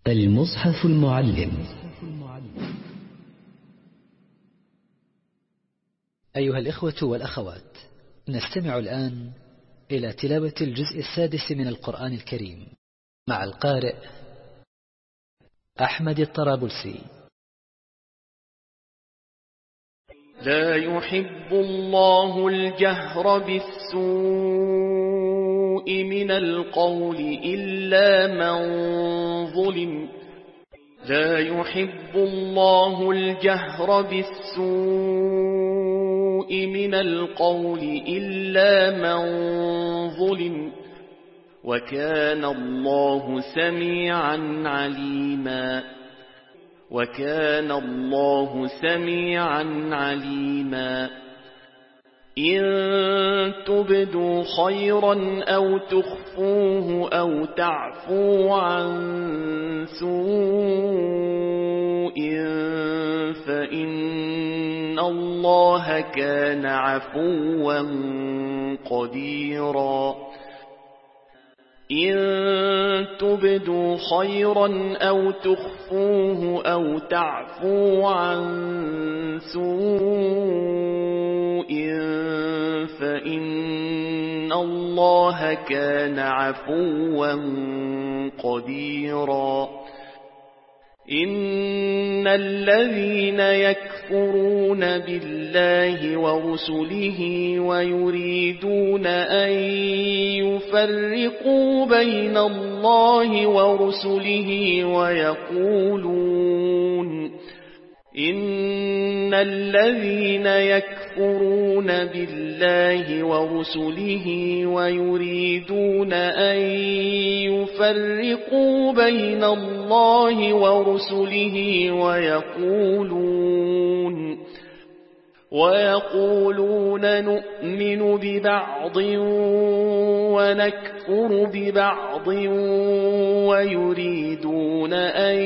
المصحف المعلم. أيها الإخوة والأخوات، نستمع الآن إلى تلاوة الجزء السادس من القرآن الكريم مع القارئ أحمد الطرابلسي. لا يحب الله الجهر بالسوء من القول إلا من ظلم. لا يحب الله الجهر بالسوء من القول إلا من ظلم. وكان الله سميعا عليما. وكان الله سميعا عليما. إن تبدوا خيرا أو تخفوه أو تعفو عن سوء فإن الله كان عفوا قديرا. إن تبدوا خيرا أو تخفوه أو تعفو عن سوء فإن الله كان عفوا قديرا. إن الذين يكفرون بالله ورسله ويريدون أن يفرقوا بين الله ورسله إن الذين يكفرون بالله ورسله ويريدون أن يفرقوا بين الله ورسله ويقولون نؤمن ببعض ونكفر ببعض ويريدون أن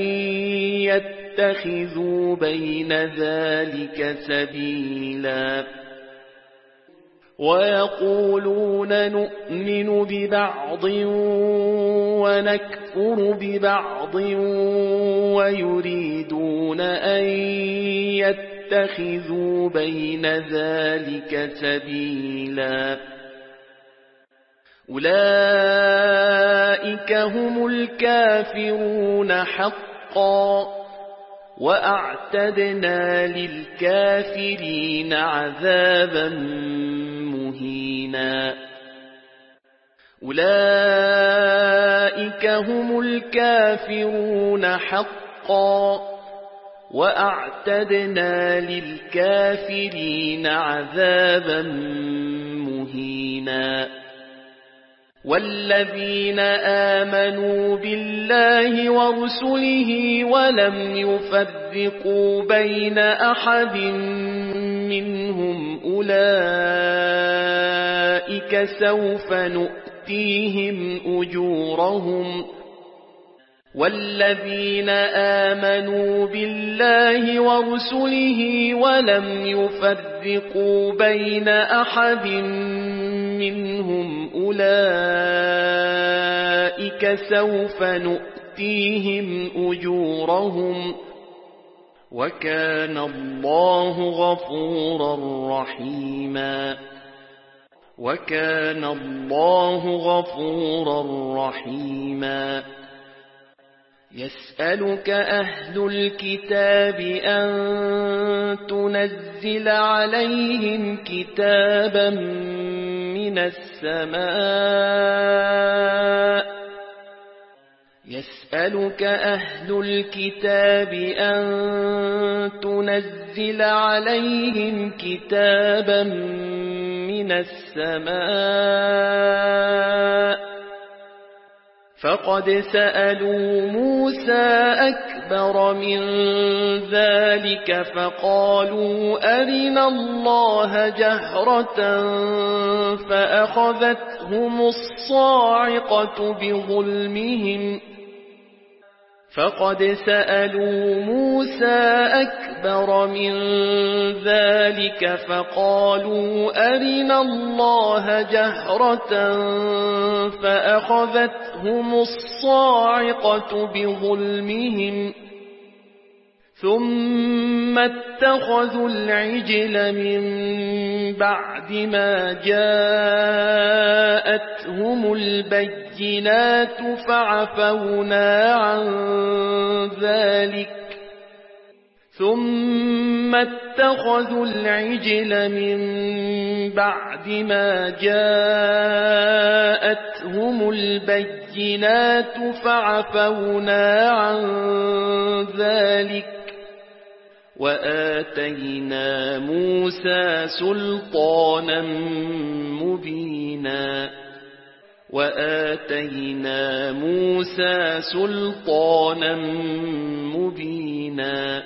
يتخذوا بين ذلك سبيلا. ويقولون نؤمن ببعض ونكفر ببعض ويريدون أن يتخذوا بين ذلك سبيلا. أولئك هم الكافرون حقا وأعتدنا للكافرين عذابا مهينا. أولئك هم الكافرون حقا وأعتدنا للكافرين عذابا مهينا. والذين آمنوا بالله ورسله ولم يفرقوا بين أحد منهم أولئك سوف نؤتيهم أجورهم. والذين آمنوا بالله ورسله ولم يفرقوا بين أحد منهم أولئك سوف نؤتيهم أجورهم. وكان الله غفورا رحيما. وكان الله غفورا رحيما. يسألك أهل الكتاب أن تنزل عليهم كتابا من السماء. يسألك أهل الكتاب أن تنزل عليهم كتابا من السماء. فقد سألوا موسى أكبر من ذلك فقالوا أرنا الله جهرة فأخذتهم الصاعقة فقد سألوا موسى أكبر من ذلك فقالوا أرنا الله جهرة فأخذتهم الصاعقة بظلمهم ثم اتخذوا العجل من بعد ما جاءتهم البينات فعفونا عن ذلك ثم اتخذوا العجل من بعد ما جاءتهم البينات فعفونا عن ذلك وآتينا موسى سلطانا مبينا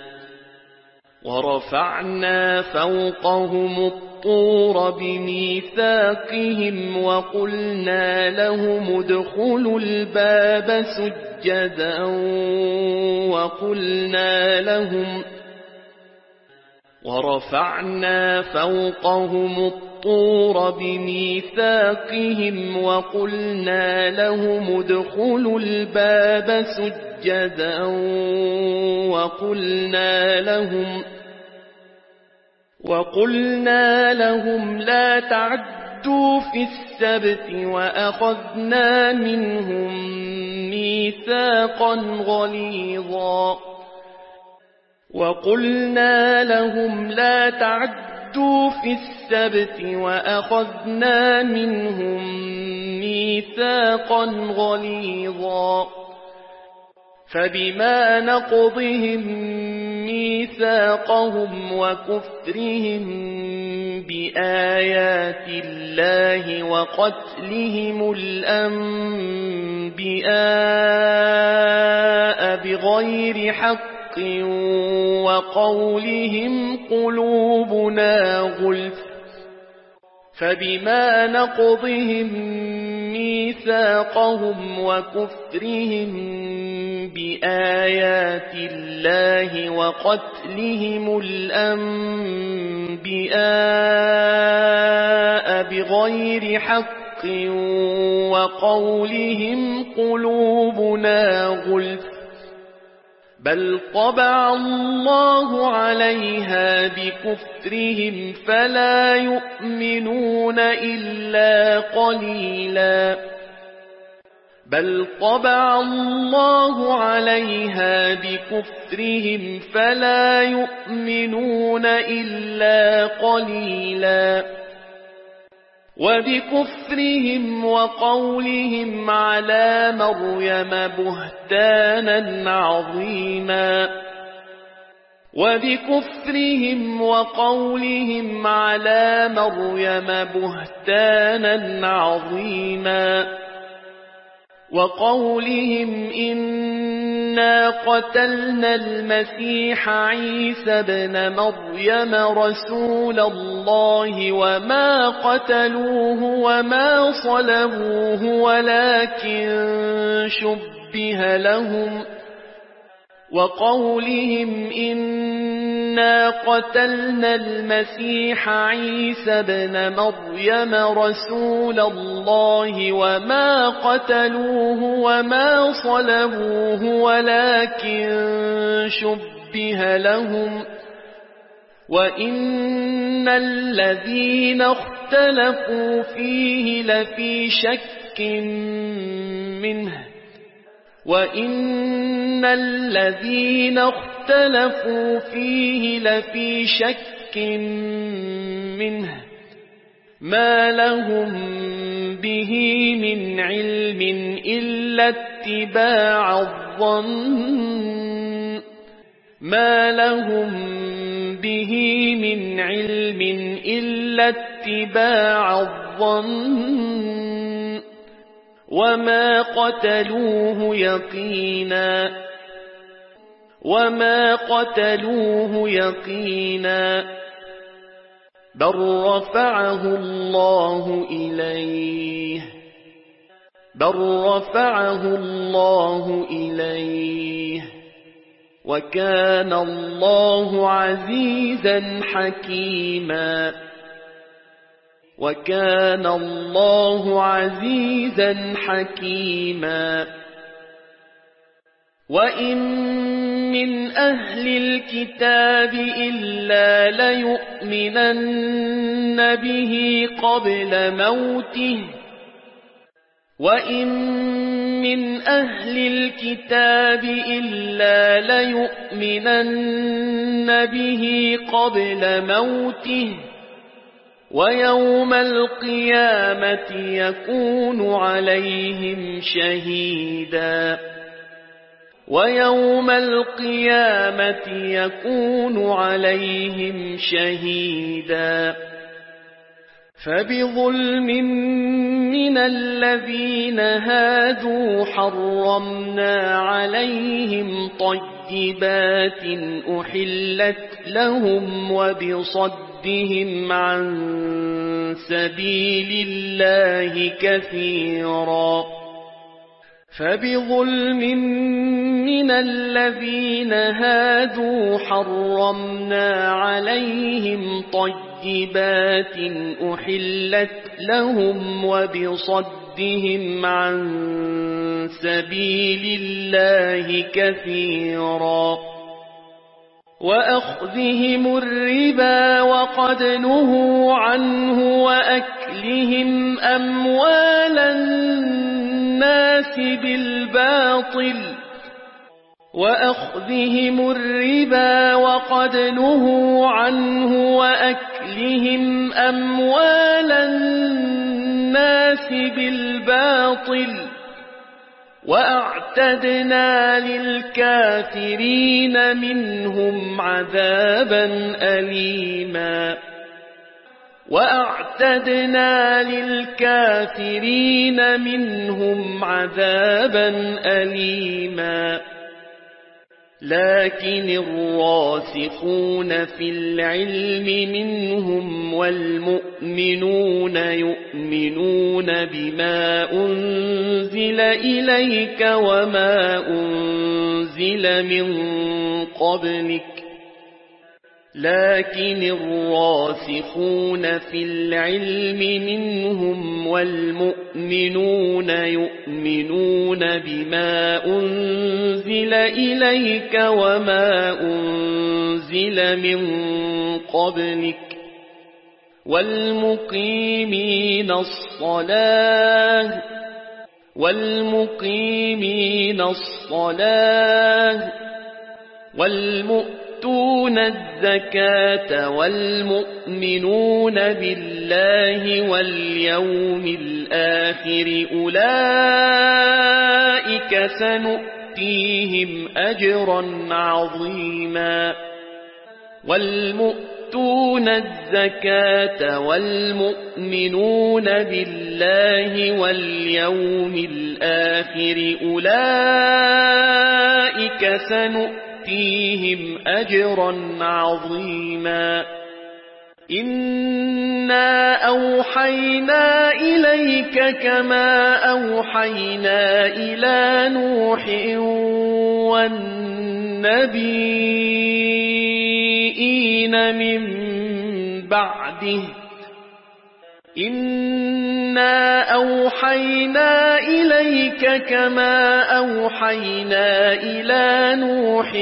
ورفعنا فوقهم الطور بميثاقهم وقلنا لهم ادخلوا الباب سجدا وقلنا لهم لا تعدوا في السبت وأخذنا منهم ميثاقا غليظا فبما نقضهم ميثاقهم وكفرهم بآيات الله وقتلهم الأنبياء بغير حق وقولهم قلوبنا غلف بل طبع الله عليها بكفرهم فلا يؤمنون إلا قليلا وبكفرهم وقولهم على مريم بهتانا عظيما وقولهم إنا قتلنا المسيح عيسى ابن مريم رسول الله وما قتلوه وما صلبوه ولكن شبه لهم وقولهم إنا قتلنا المسيح عيسى ابن مريم رسول الله وما قتلوه وما صلبوه ولكن شبه لهم وإن الذين اختلفوا فيه لفي شك منه ما لهم به من علم إلا اتباع الظن وما قتلوه يقينا بل رفعه الله إليه وكان الله عزيزا حكيما وكان الله عزيزا حكيما وإن من أهل الكتاب إلا ليؤمنن به قبل موته وإن من أهل الكتاب إلا ليؤمنن به قبل موته ويوم القيامة يكون عليهم شهيدا ويوم القيامة يكون عليهم شهيدا فبظلم من الذين هادوا حرمنا عليهم طيبات أحلت لهم وبصدهم عن سبيل الله كثيرا فبظلم من الذين هادوا حرمنا عليهم طيبات أحلت لهم وبصدهم عن سبيل الله كثيرا وأخذهم الربا وقد نهوا عنه وأكلهم أموال الناس بالباطل وأخذهم الربا وقد نهوا عنه وأكلهم أموال الناس بالباطل وأعتدنا للكافرين منهم عذابا أليما وأعتدنا للكافرين منهم عذابا أليما لكن الراسخون في العلم منهم والمؤمنون يؤمنون بما أنزل إليك وما أنزل من قبلك لكن الراسخون في العلم منهم والمؤمنون يؤمنون بما أنزل إليك وما أنزل من قبلك والمقيمين الصلاة والمؤتون الزكاة والمؤمنون بالله واليوم الآخر أولئك سنؤتيهم أجرا عظيما والمؤتون الزكاة والمؤمنون بالله واليوم الآخر أولئك سنؤتيهم أجرا عظيما إنا أوحينا إليك كما أوحينا إلى نوح والنبيين من بعده إنا أوحينا إليك كما أوحينا إلى نوح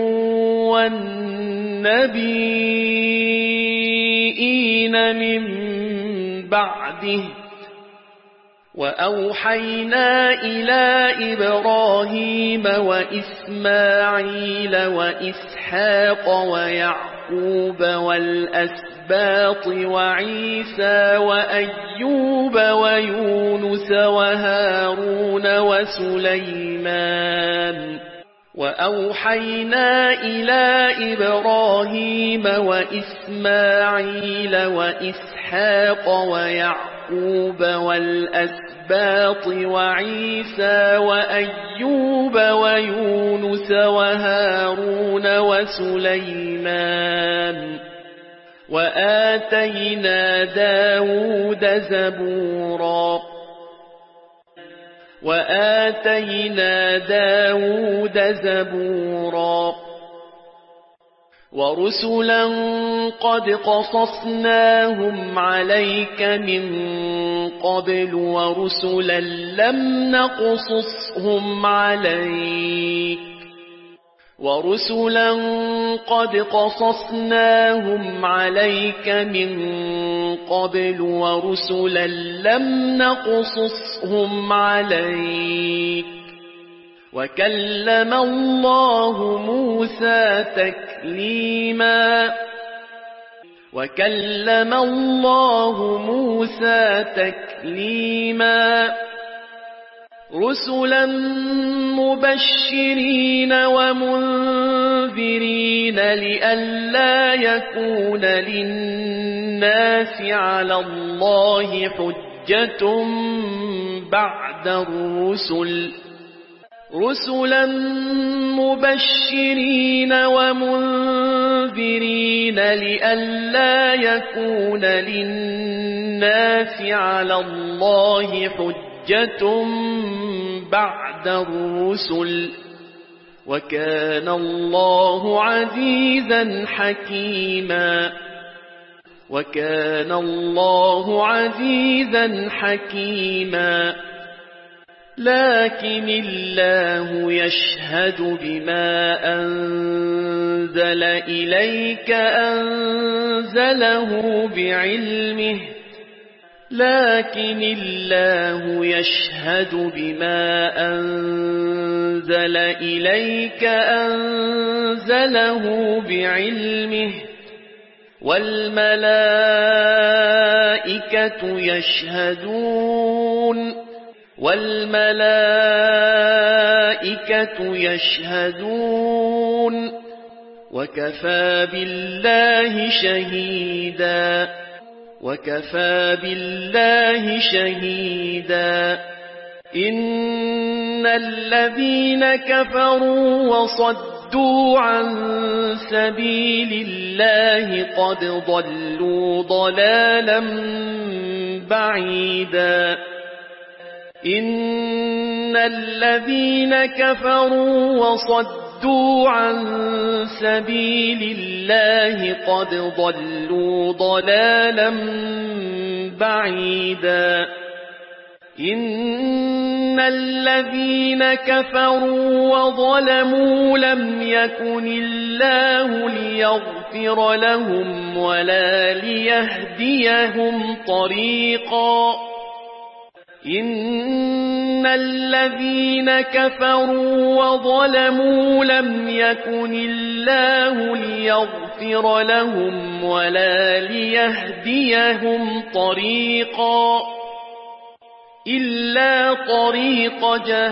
والنبيين من بعده وأوحينا إلى إبراهيم وإسماعيل وإسحاق ويعقوب والأسباط وعيسى وأيوب ويونس وهارون وسليمان وأوحينا إلى إبراهيم وإسماعيل وإسحاق ويعقوب والأسباط وعيسى وأيوب ويونس وهارون وسليمان وآتينا داود زبورا ورسلا قد قصصناهم عليك من قبل ورسلا لم نقصصهم عليك ورسلا قد قصصناهم عليك من قبل ورسلا لم نقصصهم عليك وكلم الله موسى تكليما وكلم الله موسى تكليما رسلا مبشرين ومنذرين لئلا يكون للناس على الله حجة بعد الرسل رسلا مبشرين ومنذرين لئلا يكون للناس على الله حجة بعد الرسل وكان الله عزيزا حكيما وكان الله عزيزا حكيما لكن الله يشهد بما أنزل إليك أنزله بعلمه لكن الله يشهد بما أنزل إليك أنزله بعلمه والملائكة يشهدون وكفى بالله شهيدا وكفى بالله شهيدا إن الذين كفروا وصدوا عن سبيل الله قد ضلوا ضلالا بعيدا إن الذين كفروا وصدوا عن سبيل الله قد ضلوا ضلالا بعيدا إن الذين كفروا وظلموا لم يكن الله ليغفر لهم ولا ليهديهم طريقا إن الذين كفروا وظلموا لم يكن الله ليغفر لهم ولا ليهديهم طريقا إلا طريق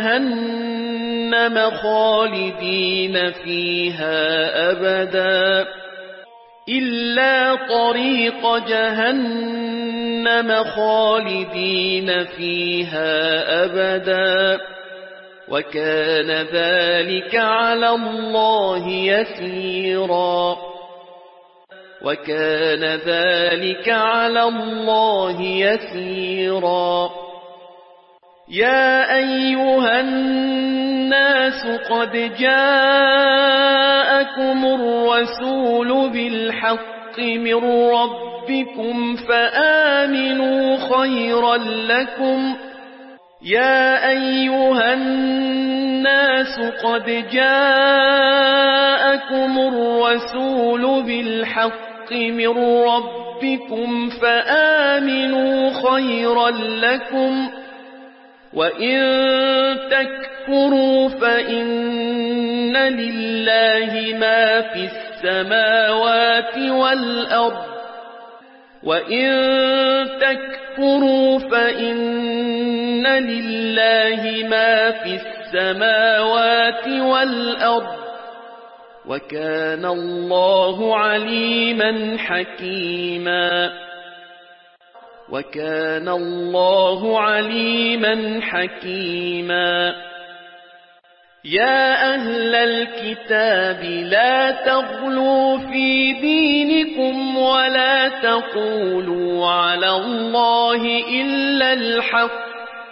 جهنم خالدين فيها أبدا إلا طريق جهنم خالدين فيها أبدا وكان ذلك على الله يسيرا وكان ذلك على الله يسيرا يا أيها الناس قد جاءكم الرسول بالحق من ربكم فآمنوا خيرا لكم يا أيها الناس قد جاءكم الرسول بالحق من ربكم فآمنوا خيرا لكم وإن تكفروا فإن لله ما في السماوات والأرض وإن تكفروا فإن لله ما في السماوات والأرض وكان الله عليما حكيما وكان الله عليما حكيما يا أهل الكتاب لا تغلوا في دينكم ولا تقولوا على الله إلا الحق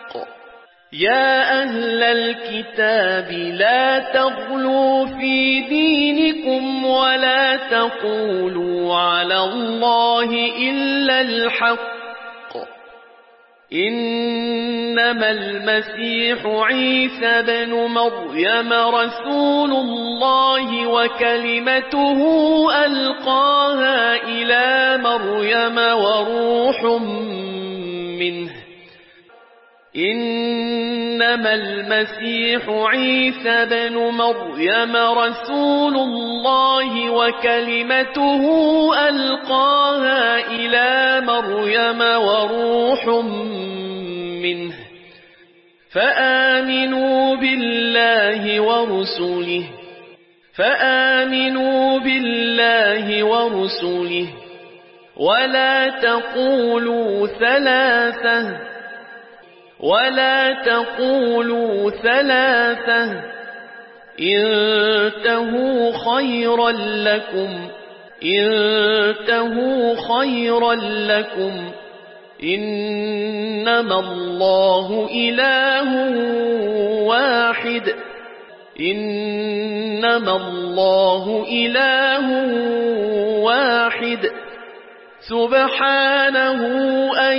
يا أهل الكتاب لا تغلوا في دينكم ولا تقولوا على الله إلا الحق إنما المسيح عيسى بن مريم رسول الله وكلمته ألقاها إلى مريم وروح منه إنما المسيح عيسى بن مريم رسول الله وكلمته ألقاها إلى مريم وروح منه فآمنوا بالله ورسله ولا تقولوا ثلاثة انتهوا خيرا لكم إنما الله إله واحد سبحانه أن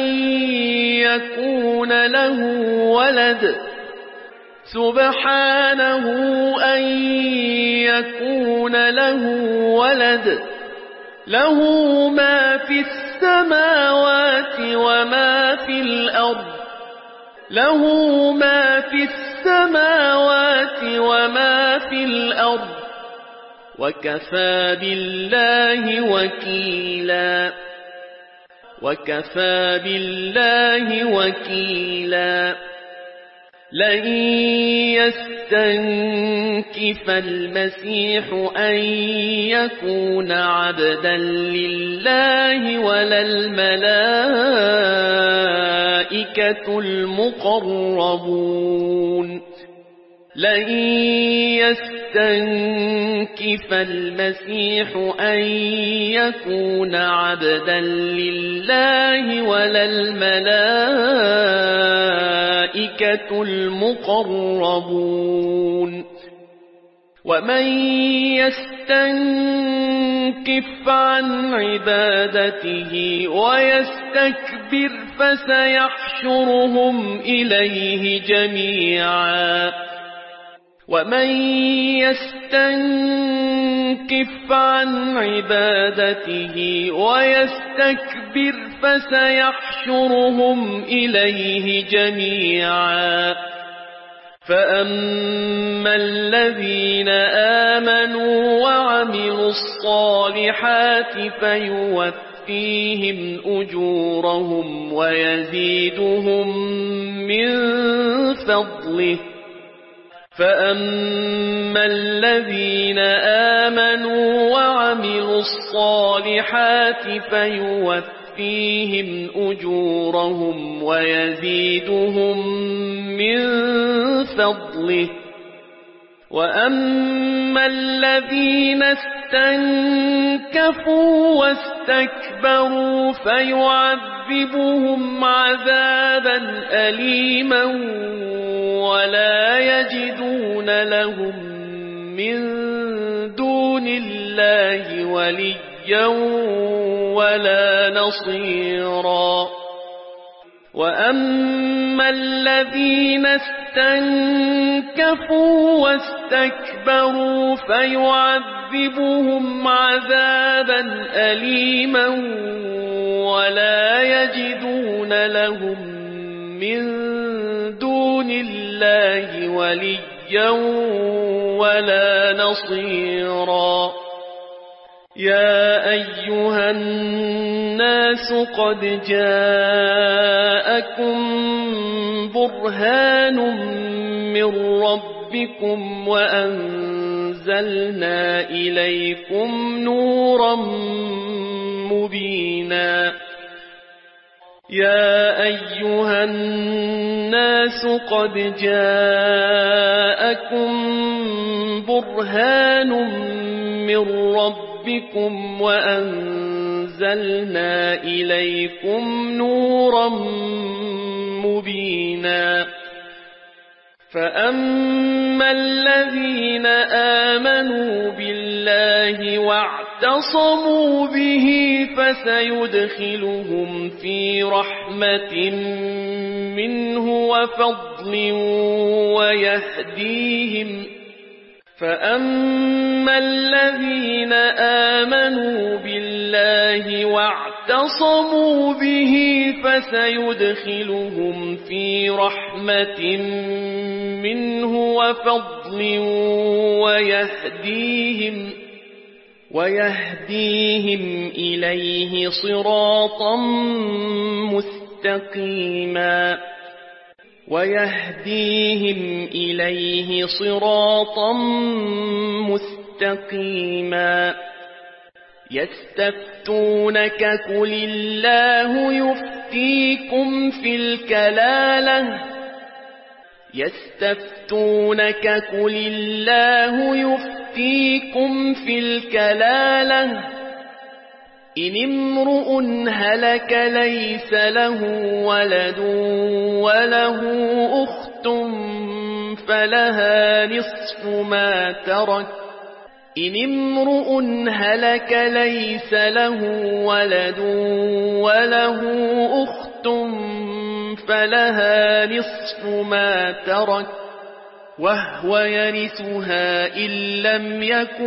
يكون له ولد له ما في السماوات وما في الأرض وكفى بالله وكيلا لن يستنكف المسيح أن يكون عبدا لله ولا الملائكة المقربون لن يستنكف المسيح أن يكون عبدا لله ولا الملائكة المقربون ومن يستنكف عن عبادته ويستكبر فسيحشرهم إليه جميعا ومن يستنكف عن عبادته ويستكبر فسيحشرهم إليه جميعا فأما الذين آمنوا وعملوا الصالحات فيوفيهم أجورهم ويزيدهم من فضله فأما الذين آمنوا وعملوا الصالحات فيوفيهم أجورهم ويزيدهم من فضله وأما الذين استنكفوا واستكبروا فيعذبهم عذابا أليما ولا يجدون لهم من دون الله وليا ولا نصيرا وأما الذين استنكفوا واستكبروا فيعذبهم عذابا أليما ولا يجدون لهم من دون الله وليا ولا نصيرا يا أيها الناس قد جاءكم برهان من ربكم وأنزلنا إليكم نورا مبينا يا أيها الناس قد جاءكم برهان من ربكم وأنزلنا إليكم نورا مبينا فأما الذين آمنوا بالله واعتصموا به فسيدخلهم في رحمة منه وفضل ويهديهم. فأما الذين آمنوا بالله واعتصموا به فسيدخلهم في رحمة منه وفضل ويهديهم إليه صراطا مستقيما. يستفتونك قل الله يفتيكم في الكلالة إن امرؤ هلك ليس له ولد وله أخت فلها نصف ما ترك وهو يرثها إن لم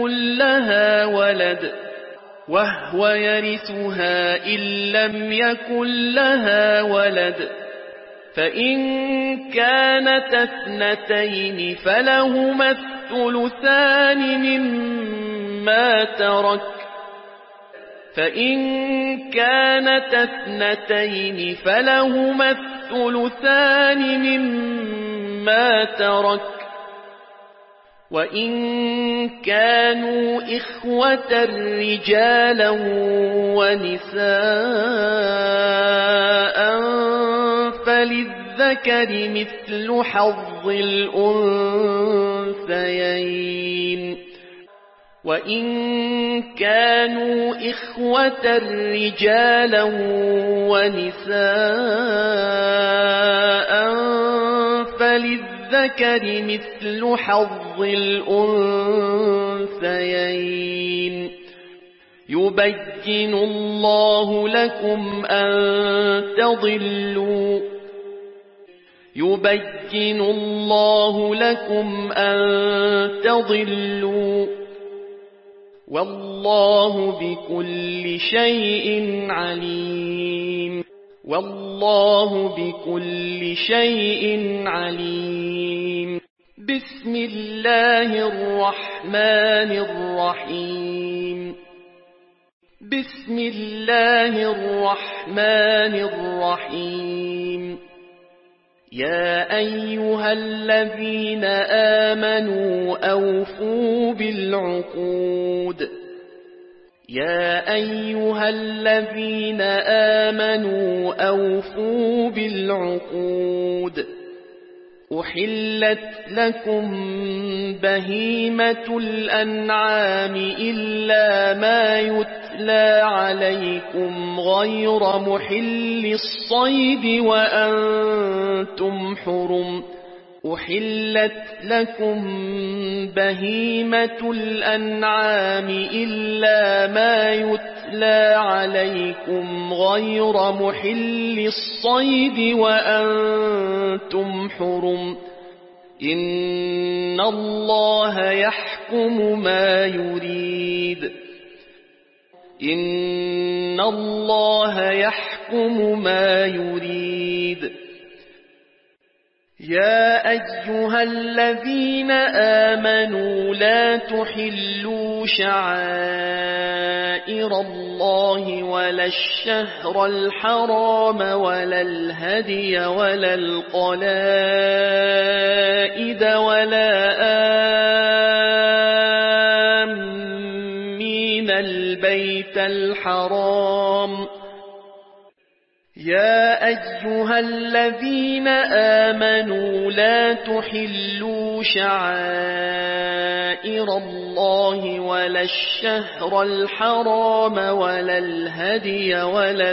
يكن لها ولد فإن كانت اثنتين فلهما الثلثان مما ترك وإن كانوا إخوة رجالا ونساء فللذكر مثل حظ الأنثيين. يبين الله لكم أن تضلوا والله بكل شيء عليم. بسم الله الرحمن الرحيم. يا أيها الذين آمنوا أوفوا بالعقود أحلت لكم بهيمة الأنعام إلا ما يتلى عليكم غير محل الصيد وأنتم حرم. إن الله يحكم ما يريد. يا أيها الذين آمنوا لا تحلوا شعائر الله ولا الشهر الحرام ولا الهدي ولا القلائد ولا آمين البيت الحرام. يا أيها الذين آمنوا لا تحلوا شعائر الله ولا الشهر الحرام ولا الهدي ولا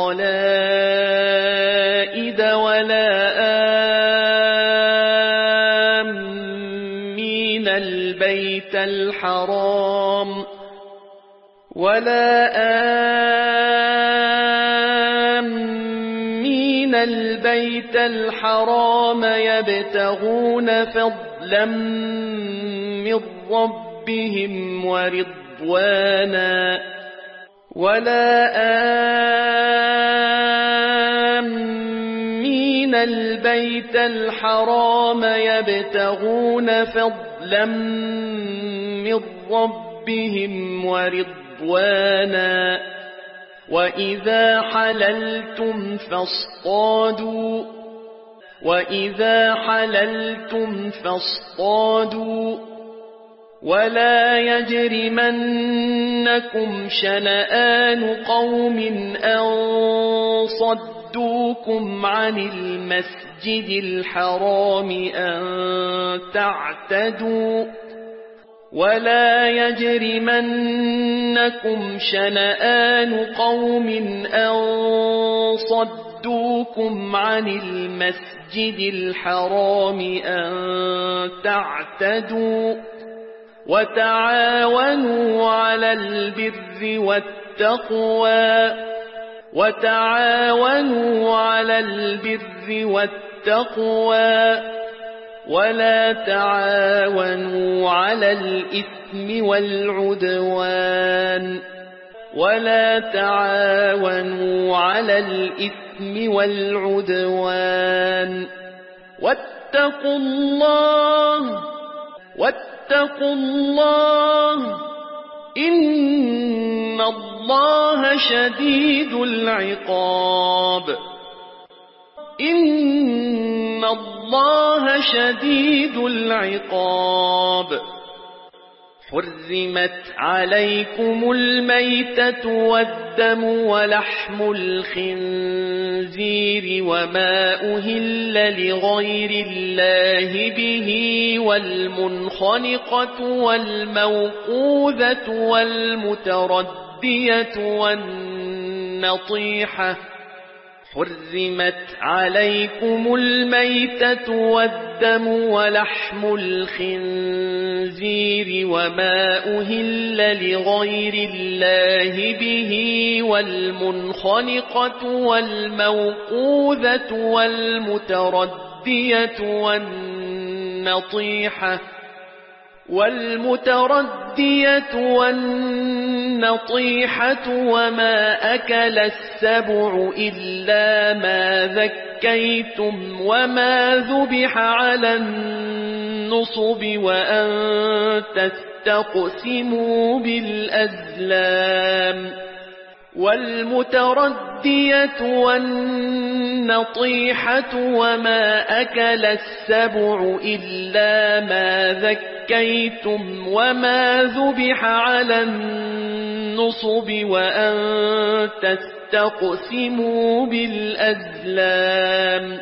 القلائد ولا آمين البيت الحرام. يا أيها الذين آمنوا لا تحلوا شعائر الله ولا الشهر الحرام ولا الهدي ولا القلائد ولا آمين البيت الحرام. يا أيها الذين آمنوا لا تحلوا شعائر الله ولا الشهر الحرام ولا الهدي ولا آمين البيت الحرام. ولا آمين البيت الحرام يبتغون فضلا من ربهم ورضوانا ولا آمين البيت الحرام يبتغون فضلا من ربهم ورضوانا وإذا حللتم فاصطادوا ولا يجرمنكم شنآن قوم أن صدوكم عن المسجد الحرام أن تعتدوا ولا يجرمنكم شنآن قوم أن صدوكم عن المسجد الحرام أن تعتدوا وتعاونوا على البر والتقوى ولا تعاونوا على الإثم والعدوان واتقوا الله إن الله شديد العقاب حرمت عليكم الميتة والدم ولحم الخنزير وما أهل لغير الله به والمنخنقة والموقوذة والمتردية والنطيحة حرمت عليكم الميتة والدم ولحم الخنزير وما أهل لغير الله به والمنخنقة والموقوذة والمتردية والنطيحة وما أكل السبع إلا ما ذكيتم وما ذبح على النصب وأن تستقسموا بالأزلام والمتردية والنطيحة وما أكل السبع إلا ما ذكيتم وما ذبح على النصب وأن تستقسموا بالأزلام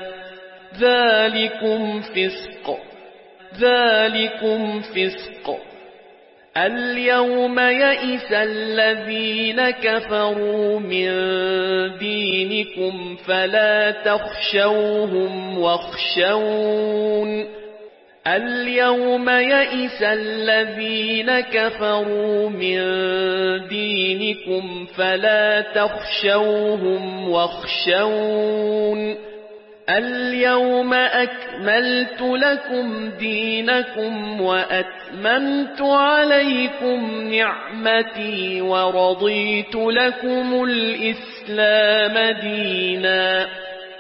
ذلكم فسق اليوم يئس الذين كفروا من دينكم فلا تخشوهم واخشون اليوم يئس الذين كفروا من دينكم فلا تخشوهم واخشون اليوم أكملت لكم دينكم وأتممت عليكم نعمتي ورضيت لكم الإسلام دينا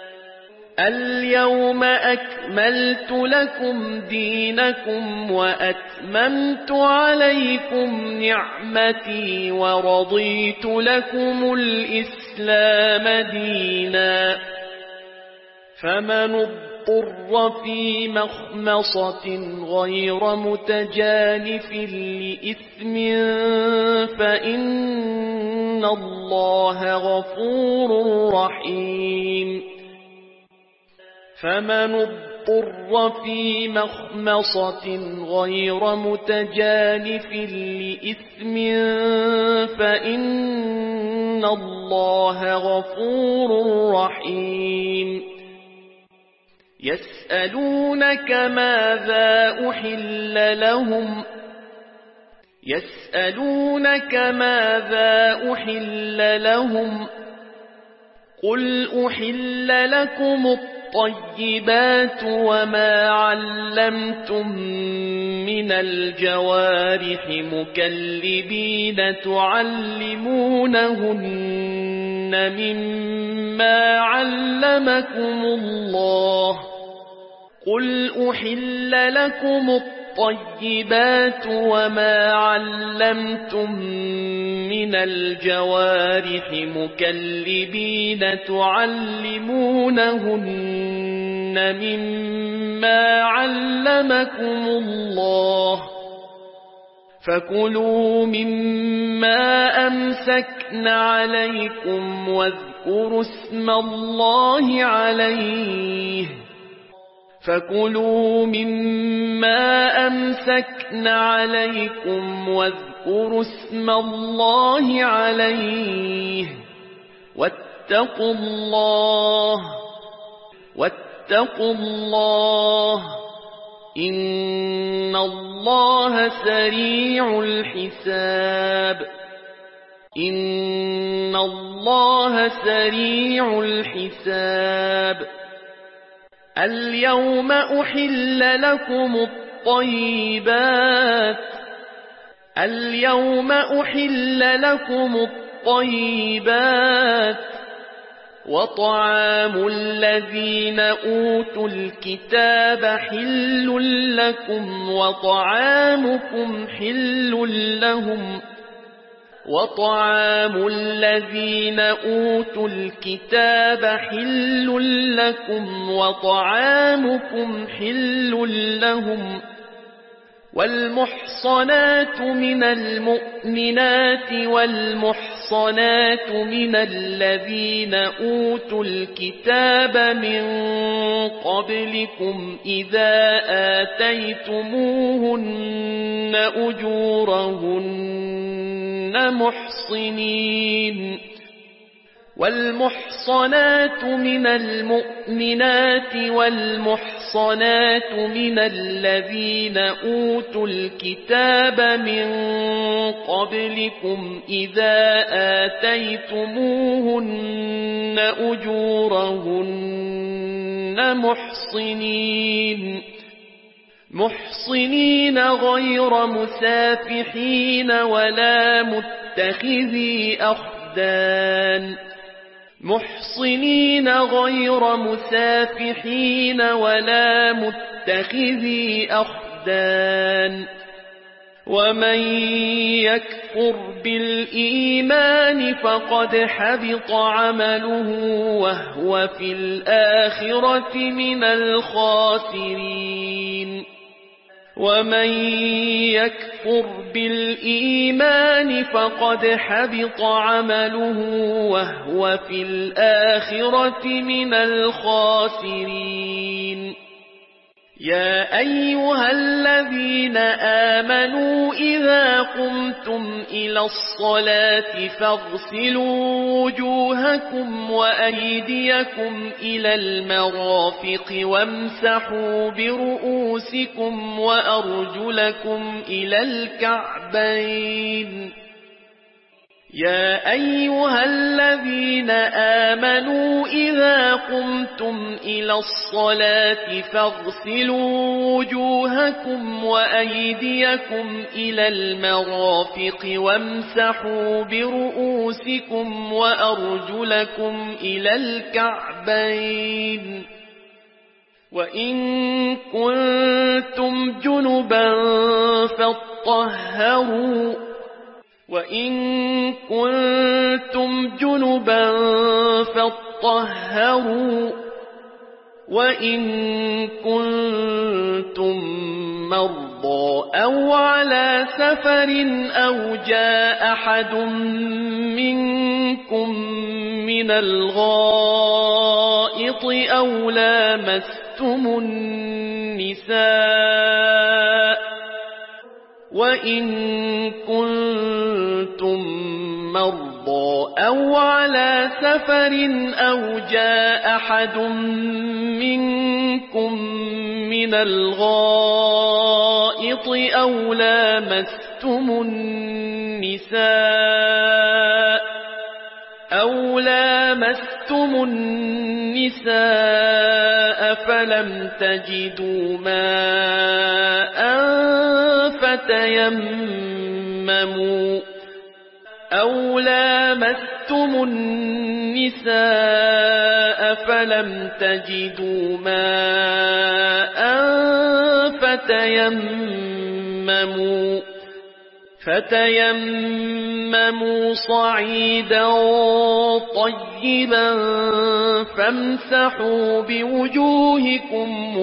اليوم أكملت لكم دينكم وأتممت عليكم نعمتي ورضيت لكم الإسلام دينا فمن اضطر في مخمصة غير متجانف لإثم فإن الله غفور رحيم فمن اضطر في مخمصة غير متجانف لإثم فإن الله غفور رحيم يسألونك ماذا أحل لهم يسألونك ماذا أحل لهم قل أحل لكم الطيبات وما علمتم من الجوارح مكلبين تعلمونهن مما علمكم الله قل أحل لكم الطيبات وما علمتم من الجوارح مكلبين تعلمونهن مما علمكم الله فكلوا مما أمسكن عليكم واذكروا اسم الله عليه فكلوا مما أمسكن عليكم واذكروا اسم الله عليه واتقوا الله إن الله سريع الحساب اليوم أحل لكم الطيبات وطعام الذين أوتوا الكتاب حل لكم وطعامكم حل لهم وطعام الذين أوتوا الكتاب حل لكم وطعامكم حل لهم والمحصنات من المؤمنات والمحصنات من الذين أوتوا الكتاب من قبلكم إذا آتيتموهن أجورهن محصنين والمحصنات من المؤمنات والمحصنات من الذين أوتوا الكتاب من قبلكم إذا آتيتموهن أجورهن محصنين غير مسافحين ولا متخذي أخدان محصنين غير مسافحين ولا متخذي أخدان ومن يكفر بالإيمان فقد حبط عمله وهو في الآخرة من الخاسرين ومن يكفر بالإيمان فقد حبط عمله وهو في الآخرة من الخاسرين يا أيها الذين آمنوا إذا قمتم إلى الصلاة فاغسلوا وجوهكم وأيديكم إلى المرافق وامسحوا برؤوسكم وأرجلكم إلى الكعبين يا أيها الذين آمنوا إذا قمتم إلى الصلاة فاغسلوا وجوهكم وأيديكم إلى المرافق وامسحوا برؤوسكم وأرجلكم إلى الكعبين وإن كنتم جنبا فاطهروا وإن كنتم مرضى أو على سفر أو جاء أحد منكم من الغائط أو لامستم النساء وإن كنتم مرضى أو على سفر أو جاء أحد منكم من الغائط أو لامستم لامستم النساء فلم تجدوا ماء فتيمموا صعيدا طيبا فامسحوا بوجوهكم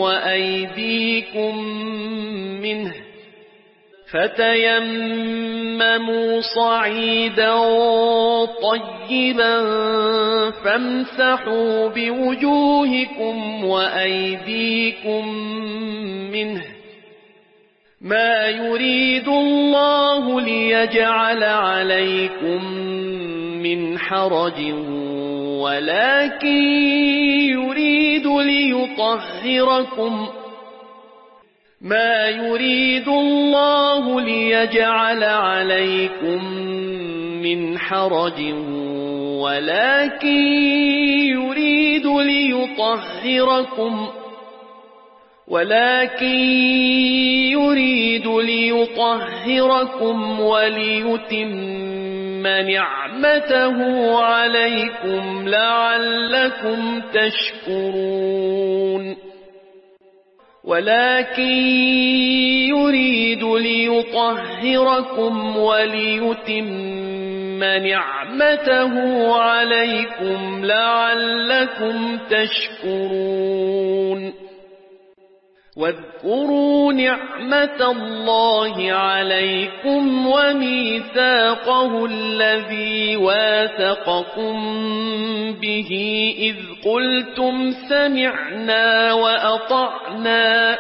وأيديكم منه ما يريد الله ليجعل عليكم من حرج ولكن يريد ليطهركم وليتم نعمته عليكم لعلكم تشكرون واذكروا نعمة الله عليكم وميثاقه الذي واثقكم به إذ قلتم سمعنا وأطعنا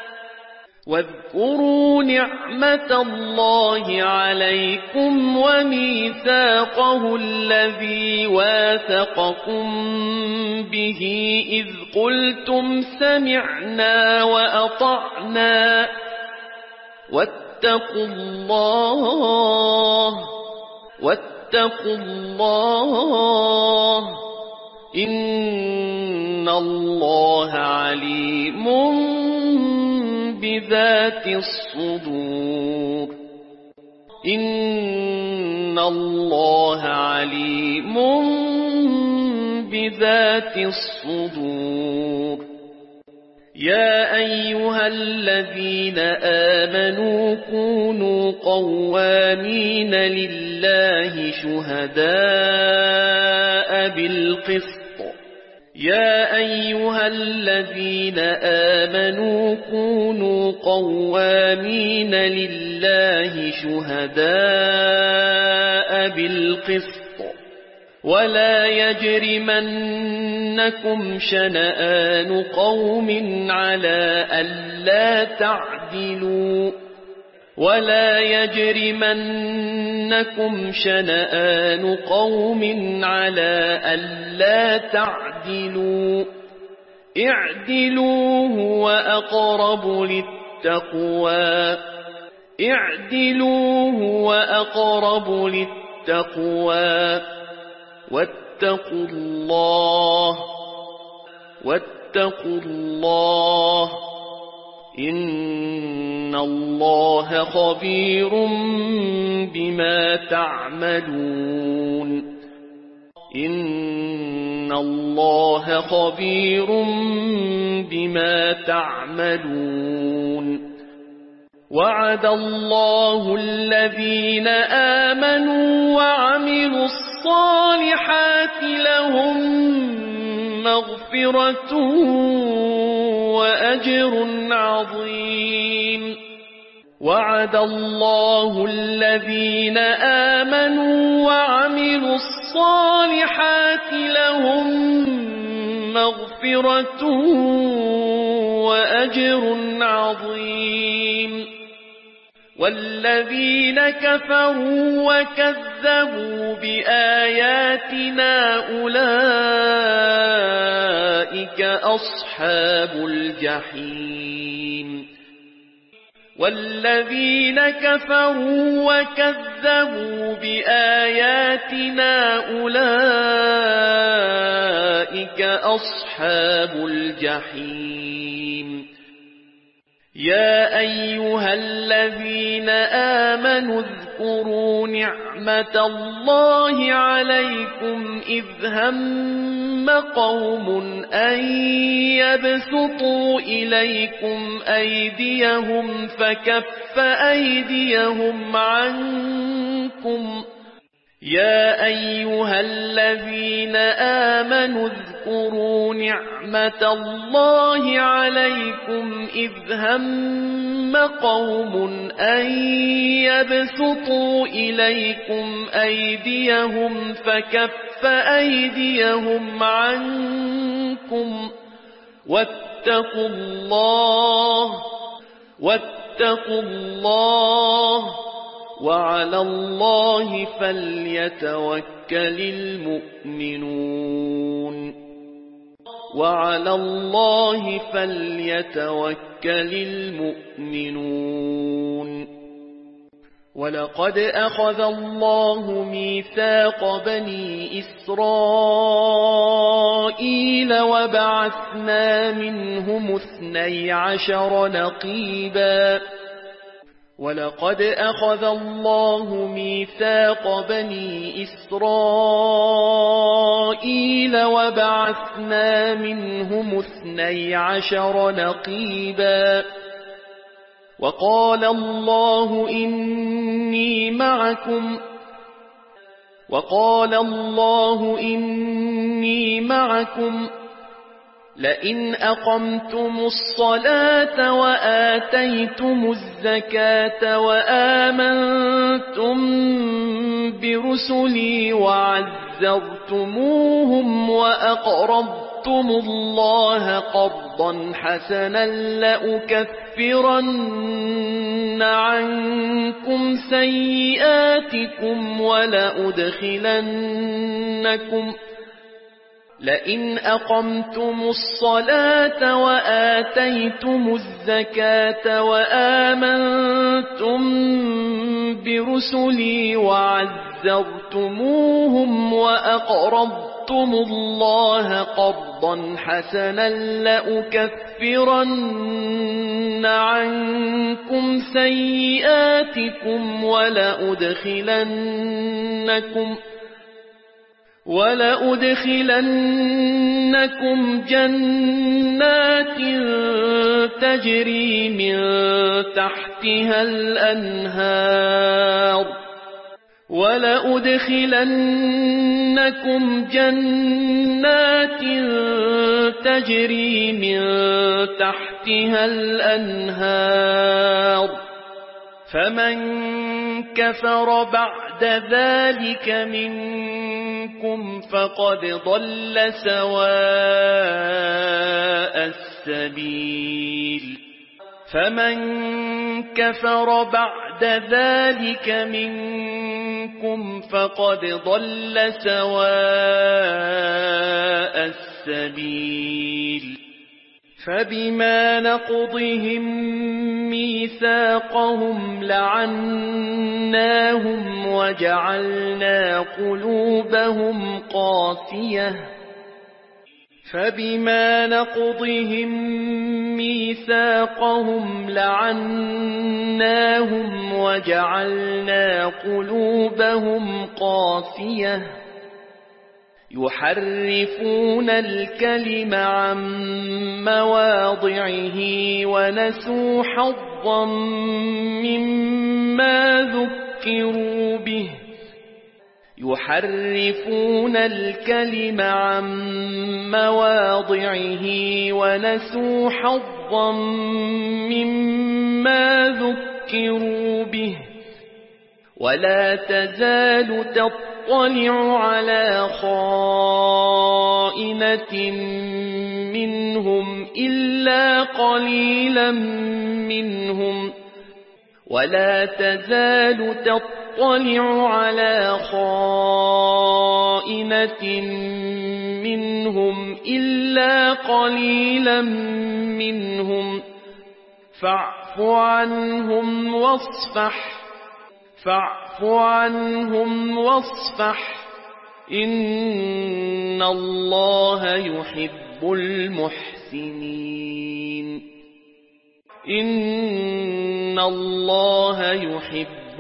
واتقوا الله إن الله عليم بذات الصدور يا أيها الذين آمنوا كونوا قوامين لله شهداء بالقسط ولا يجرمنكم شنآن قوم على ألا تعدلوا اعدلوا هو أقرب للتقوى واتقوا الله إن الله خبير بما تعملون وعد الله الذين آمنوا وعملوا الصالحات لهم مغفرة وأجر عظيم والذين كفروا وكذبوا بآياتنا أولئك أصحاب الجحيم والذين كفروا وكذبوا بآياتنا أولئك أصحاب الجحيم يا أيها الذين آمنوا اذكروا نعمة الله عليكم إذ هم قوم أن يبسطوا إليكم أيديهم فكف أيديهم عنكم يا أيها الذين آمنوا اذكروا نعمة الله عليكم إذ هم قوم أن يبسطوا إليكم أيديهم فكف أيديهم عنكم واتقوا الله وعلى الله فليتوكل المؤمنون ولقد أخذ الله ميثاق بني إسرائيل وبعثنا منهم 12 نقيبا ولقد أخذ الله ميثاق بني إسرائيل وبعثنا منهم 12 نقيبا وقال الله إني معكم لئن أقمتم الصلاة وآتيتم الزكاة وآمنتم برسلي وعزرتموهم وأقرضتم الله قرضا حسنا لأكفرن عنكم سيئاتكم لئن أقمتم الصلاة وآتيتم الزكاة وآمنتم برسلي وعزرتموهم وأقرضتم الله قرضا حسنا لأكفرن عنكم سيئاتكم ولأدخلنكم جنات تجري من تحتها الأنهار فمن كفر بعد ذلك منكم فقد ضل سواء السبيل فبما نقضهم ميثاقهم لعناهم وجعلنا قلوبهم قاسية يحرفون الكلم عن مواضعه ونسوا حظا مما ذكروا به ولا تزال تطلع على خائنة منهم إلا قليلا منهم فاعف فاعف عنهم واصفح إن الله يحب المحسنين. إن الله يحب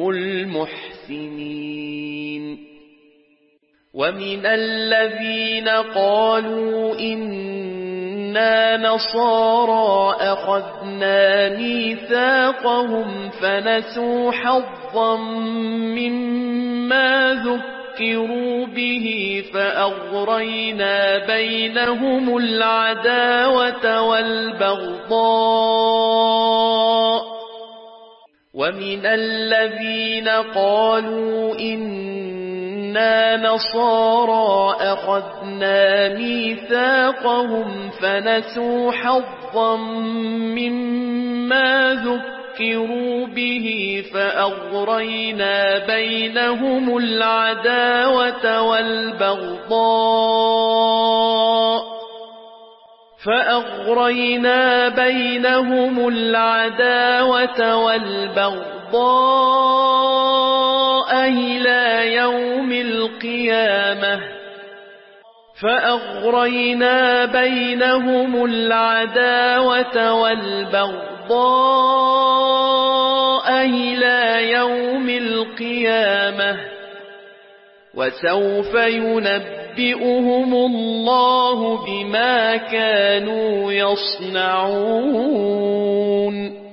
المحسنين. ومن الذين قالوا إنا نصارى أخذنا ميثاقهم فنسوا حظا مما ذكروا به فأغرينا بينهم العداوة والبغضاء. ومن الذين قالوا إنا نصارى أخذنا ميثاقهم فنسوا حظا مما ذكروا به فأغرينا بينهم العداوة والبغضاء إلى يوم القيامة. وسوف ينبئهم الله بما كانوا يصنعون.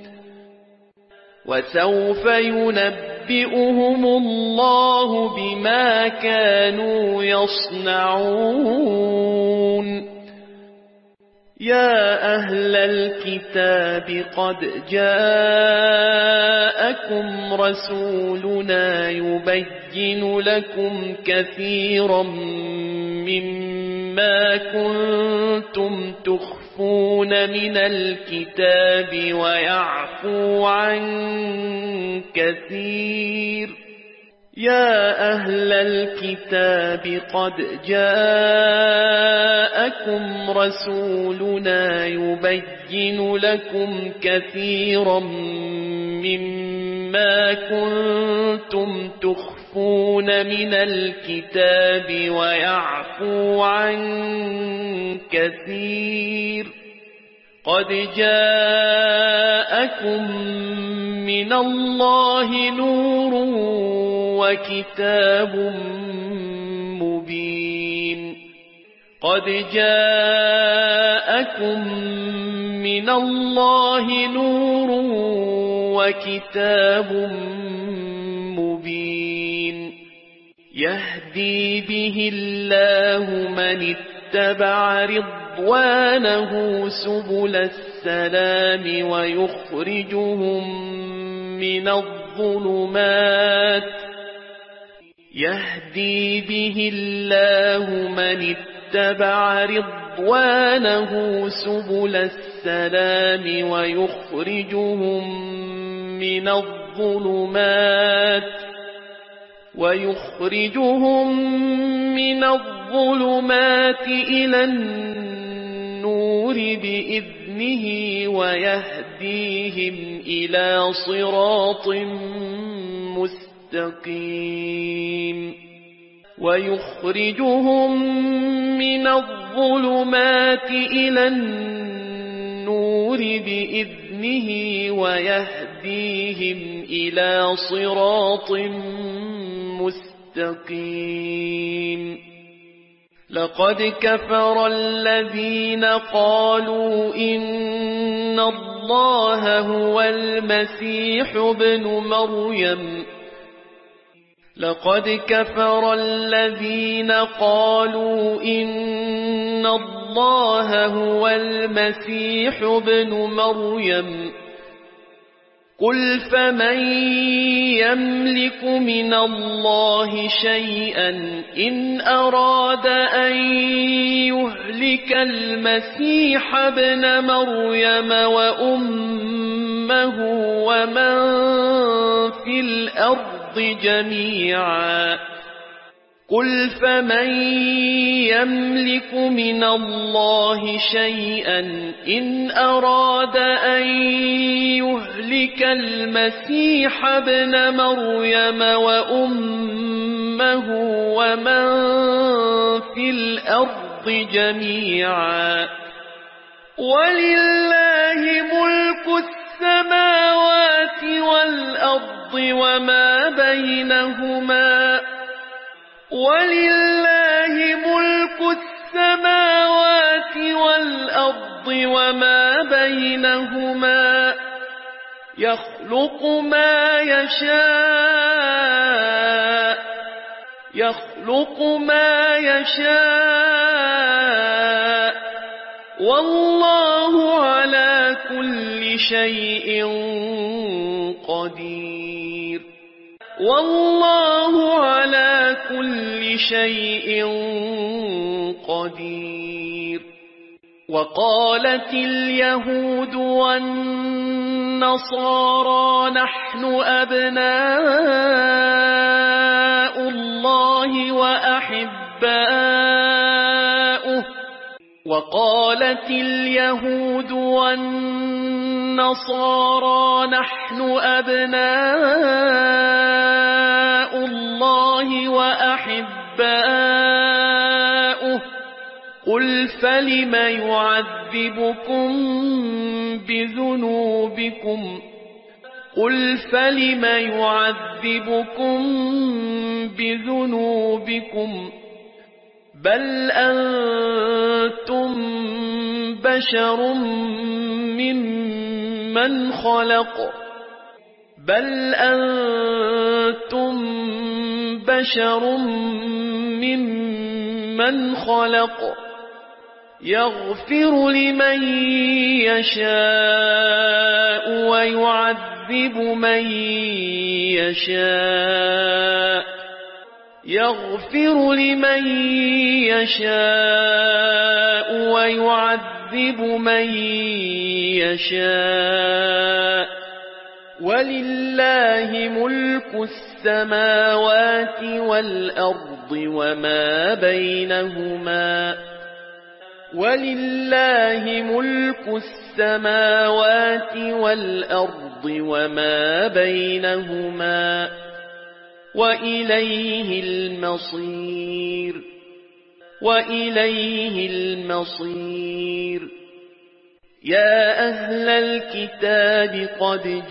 يا أهل الكتاب قد جاءكم رسولنا يبين لكم كثيرا مما كنتم تخفون من الكتاب ويعفو عن كثير. يا أهل الكتاب قد جاءكم رسولنا يبين لكم كثيرا مما كنتم تخفون من الكتاب ويعفو عن كثير. قد جاءكم من الله نور وكتاب مبين. قد جاءكم من الله نور وكتاب مبين. يهدي به الله من اتبع رضوانه سبل السلام ويخرجهم من الظلمات. يهدي به الله من اتبع رضوانه سبل السلام ويخرجهم من الظلمات إلى النور بإذنه ويهديهم إلى صراط مستقيم. ويخرجهم من الظلمات إلى النور بإذنه ويهديهم إلى صراط مستقيم. لقد كفر الذين قالوا إن الله هو المسيح ابن مريم. لقد كفر الذين قالوا إن الله هو المسيح ابن مريم. قل فمن يملك من الله شيئا إن أراد أن يهلك المسيح ابن مريم وأمه ومن في الأرض جميعا قل فمن يملك من الله شيئا إن أراد أن يهلك المسيح ابن مريم وأمه ومن في الأرض جميعا ولله ملك السماوات والأرض وما بينهما ولله ملك السماوات والأرض وما بينهما يخلق ما يشاء والله على كل شيء قدير والله على كل شيء قدير وقالت اليهود والنصارى نحن أبناء الله وأحباؤه وقالت اليهود والنصارى نحن أبناء الله وأحباؤه قل فلم يعذبكم بذنوبكم بل أنتم بشر ممن خلق يغفر لمن يشاء ويعذب من يشاء ولله ملك السماوات والأرض وما بينهما وإليه المصير يا أهل الكتاب قد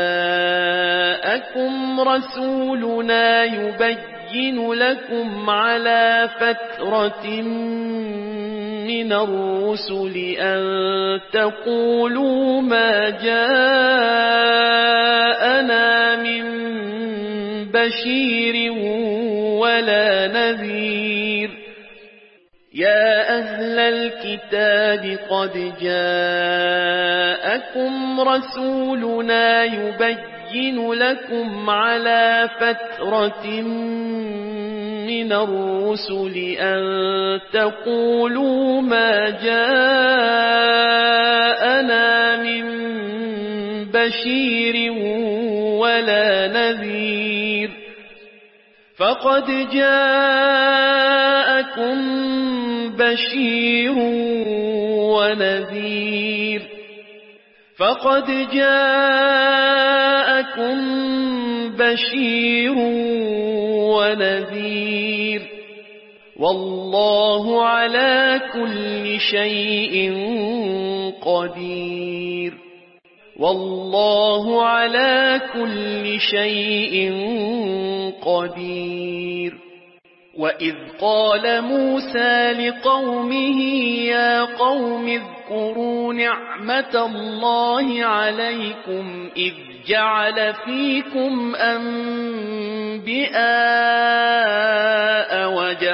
جاءكم رسولنا يبين لكم على فترة من الرسل أن تقولوا ما جاءنا من بشير ولا نذير يا أهل الكتاب قد جاءكم رسولنا يبين لكم على فترة من الرسل أن تقولوا ما جاءنا من بشير ولا نذير فقد جاءكم بشير ونذير والله على كل شيء قدير وإذ قال موسى لقومه يا قوم اذكروا نعمة الله عليكم إذ جعل فيكم أنبياء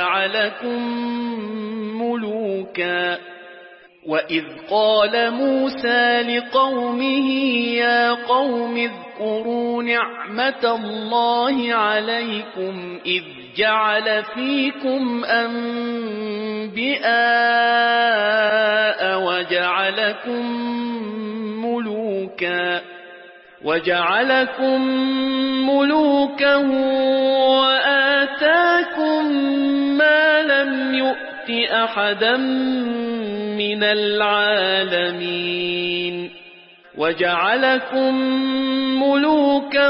وإذ قال موسى لقومه يا قوم اذكروا نعمة الله عليكم إذ جعل فيكم أنبياء وجعلكم ملوكا وآتاكم أحدا من العالمين وجعلكم ملوكا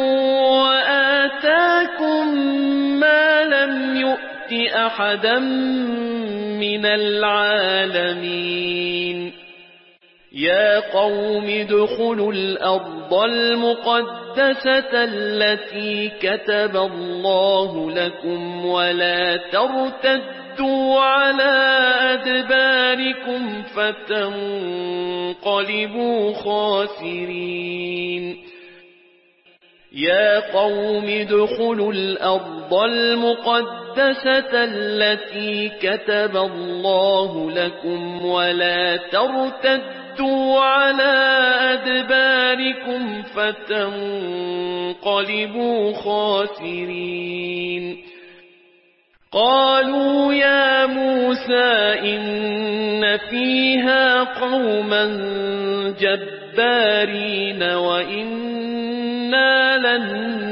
وآتاكم ما لم يؤت أحدا من العالمين يا قوم ادخلوا الأرض المقدسة التي كتب الله لكم ولا ترتدوا على أدباركم فتنقلبوا خاسرين يا قوم ادخلوا الأرض المقدسة التي كتب الله لكم ولا ترتدوا على أدباركم فتنقلبوا خاسرين قالوا يا موسى إن فيها قوما جبارين وإنا لن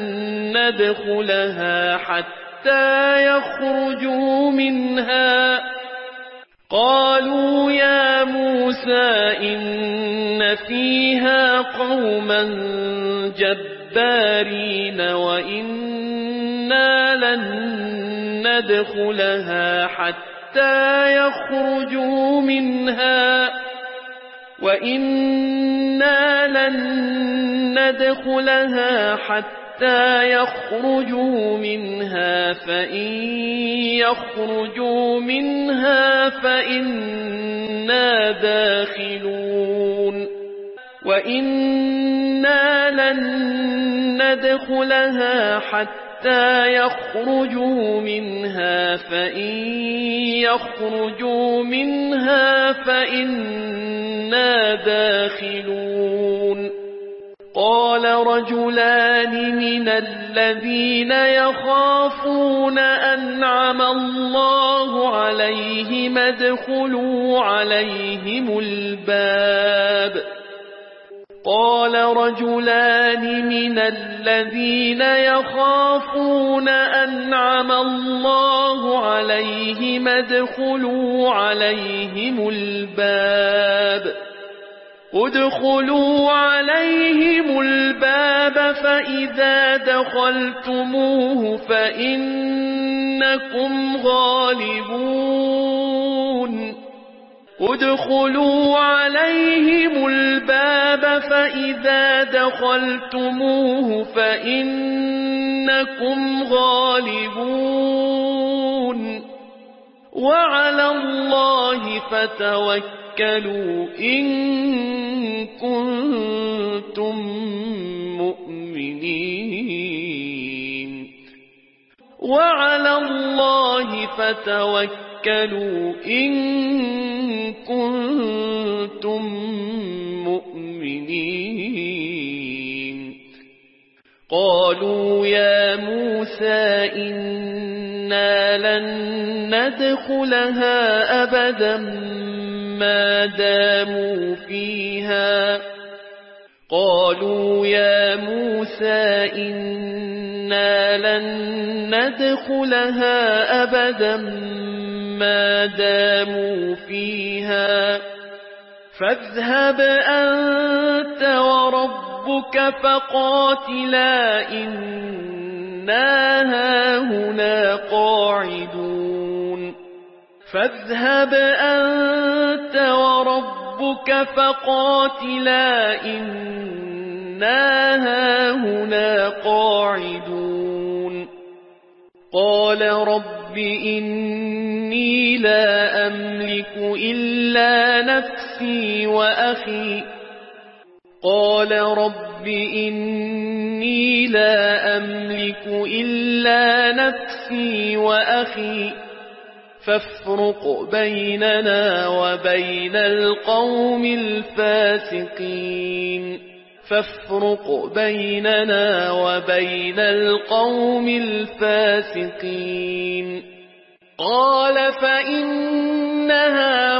ندخلها حتى يخرجوا منها قالوا يا موسى إن فيها قوما جبارين وإنا لن ندخلها حتى يخرجوا منها فإن يخرجوا منها فإنا داخلون وإنا لن ندخلها حتى يخرجوا منها فإن يخرجوا منها فإنا داخلون قال رجلان من الذين يخافون أنعم الله عليهم ادخلوا عليهم الباب قال رجلان من الذين يخافون أنعم الله عليهم ادخلوا عليهم الباب فإذا دخلتموه فإنكم غالبون ادخلوا عليهم الباب فإذا دخلتموه فإنكم غالبون وعلى الله فتوكلوا إن كنتم مؤمنين وعلى الله فتوكلوا إن كنتم مؤمنين قالوا يا موسى إنا لن ندخلها أبدا ما داموا فيها قالوا يا موسى إنا لن ندخلها أبدا ما داموا فيها فاذهب أنت وربك فقاتلا إنا هاهنا قاعدون فاذهب أنت وربك فقاتلا إنا هاهنا قاعدون قال رب إني لا أملك إلا نفسي وأخي قال رب إني لا أملك إلا نفسي وأخي فافرق بيننا وبين القوم الفاسقين فافرق بيننا وبين القوم الفاسقين قال فإنها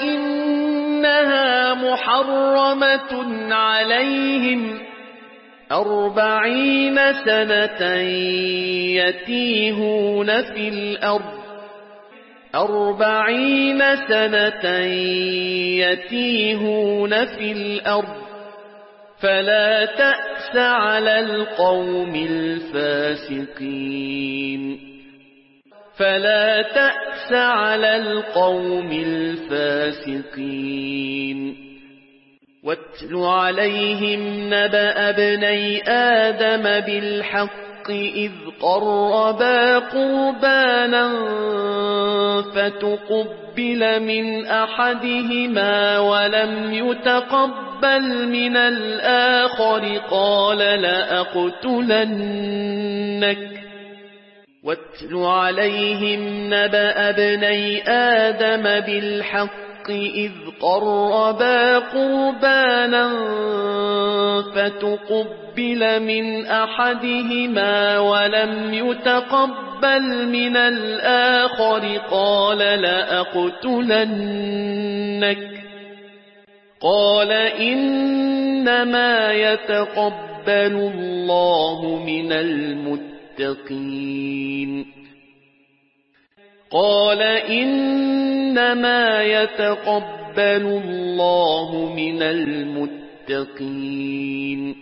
محرمة عليهم 40 سنة يتيهون في الأرض 40 سنة يتيهون في الأرض فلا تأس على القوم الفاسقين فلا تأس على القوم الفاسقين واتل عليهم نبأ ابني آدم بالحق إذ قربا قربانا فتقبل من أحدهما ولم يتقبل من الآخر قال لأقتلنك واتل عليهم نبأ ابني آدم بالحق إذ قربا قربانا فتقبل من أحدهما ولم يتقبل من الآخر قال لأقتلنك قال إنما يتقبل الله من المتقين قال إنما يتقبل الله من المتقين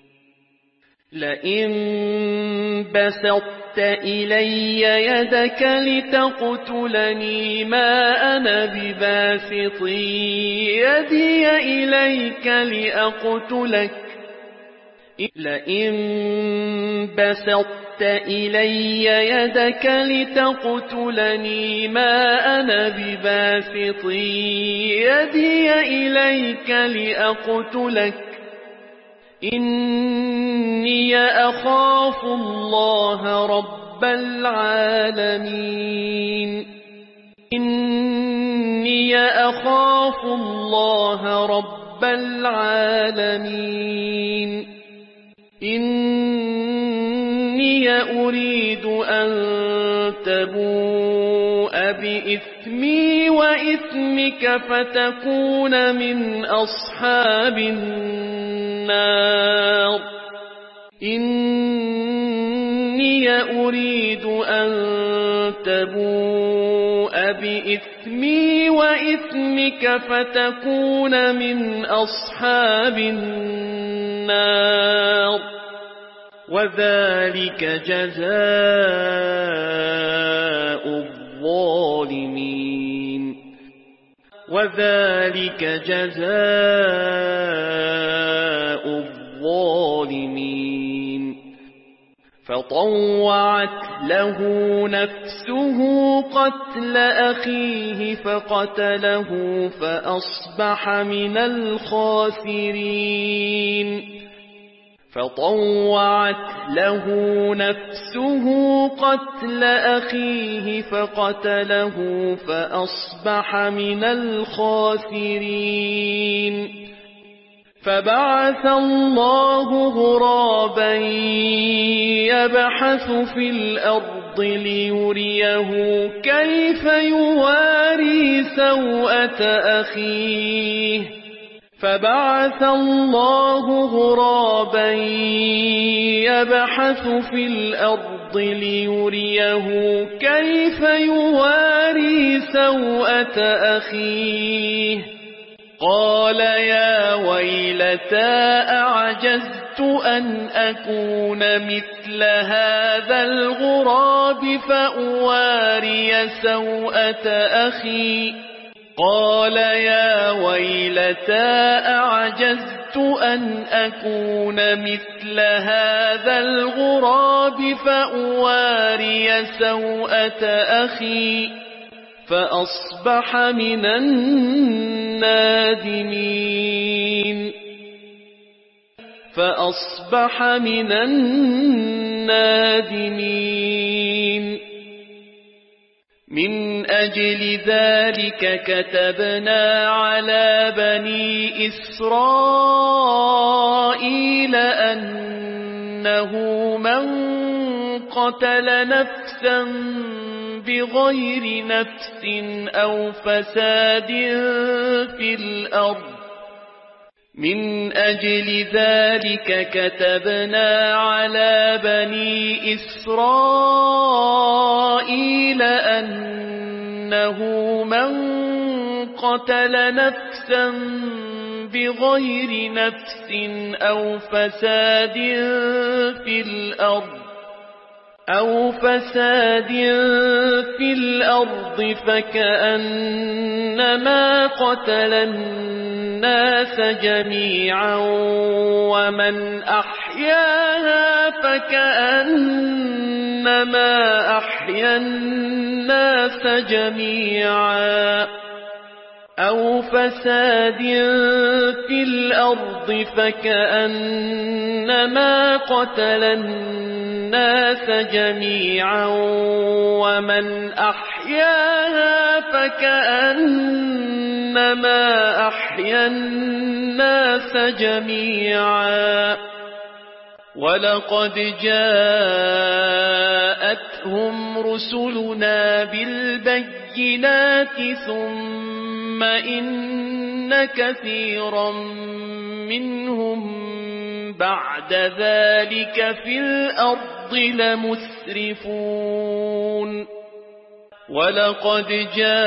لئن بسطت إلي يدك لتقتلني ما أنا بباسط يدي إليك لأقتلك لئن بسطت إلي يدك لتقتلني ما أنا بباسط يدي إليك لأقتلك إني أخاف الله رب العالمين إني أخاف الله رب العالمين إني أريد أن تبوء بإثمي وإثمك فتكون من أصحاب النار إني أريد أن تبوء بإثمي وإثمك فتكون من أصحاب النار وذلك جزاء الظالمين وذلك جزاء الظالمين فطوعت له نفسه قتل أخيه فقتله فأصبح من الخاسرين فطوعت له نفسه قتل أخيه فقتله فأصبح من الخاسرين فبعث الله غرابا يبحث في الأرض ليريه كيف يواري سوءة أخيه فبعث الله غرابا يبحث في الأرض ليريه كيف يواري سوءة أخيه قال يا ويلتى أعجزت أن أكون مثل هذا الغراب فأواري سوءة أخي قال يا ويلتى أعجزت أن أكون مثل هذا الغراب فأواري سوءة أخي فأصبح من النادمين فأصبح من النادمين من أجل ذلك كتبنا على بني إسرائيل أنه من قتل نفسا بغير نفس أو فساد في الأرض من أجل ذلك كتبنا على بني إسرائيل أنه من قتل نفسا بغير نفس أو فساد في الأرض فكأنما قتل الناس جميعا ومن أحياها فكأنما أحيا الناس جميعا أو فساد في الأرض فكأنما قتل الناس جميعا ومن أحياها فكأنما أحيا الناس جميعا ولقد جاءتهم رسلنا بالبينات ثم إن كثيرا منهم بعد ذلك في الأرض لمسرفون ولقد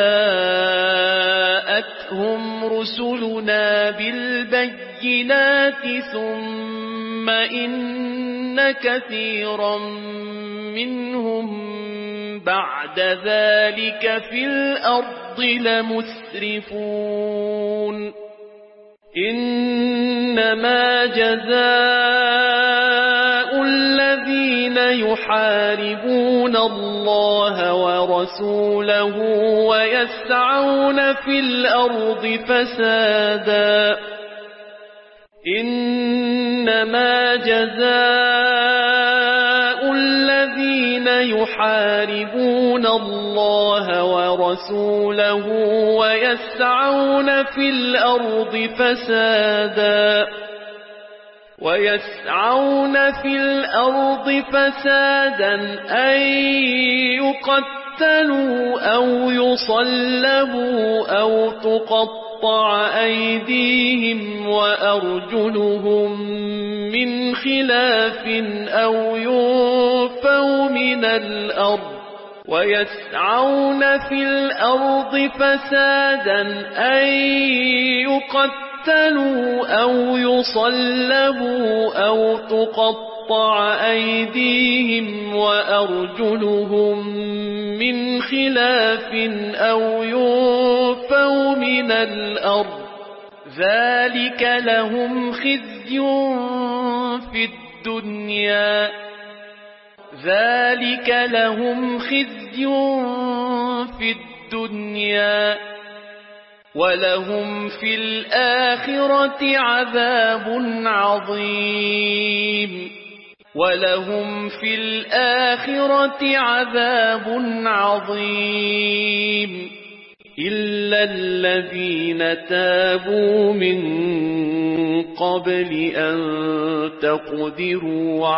جاءتهم رسلنا بالبينات ثم إن كثيرا منهم بعد ذلك في الأرض لمسرفون إنما جزاء الذين يحاربون الله ورسوله ويسعون في الأرض فسادا إنما جزاء الذين يحاربون الله ورسوله ويسعون في الأرض فسادا أن يقتلوا أو يصلبوا أو تقطع أيديهم وأرجلهم من خلاف أو ينفوا من الأرض ويسعون في الأرض فسادا أن يقتلوا أو يصلبوا أو تقطع أيديهم وأرجلهم من خلاف أو ينفوا من الأرض ذلك لهم خزي في الدنيا ولهم في الآخرة عذاب عظيم إلا الذين تابوا من قبل أن تقدروا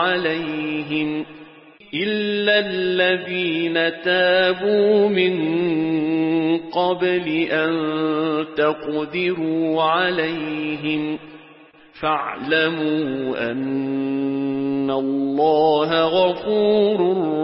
عليهم فاعلموا أن الله غفور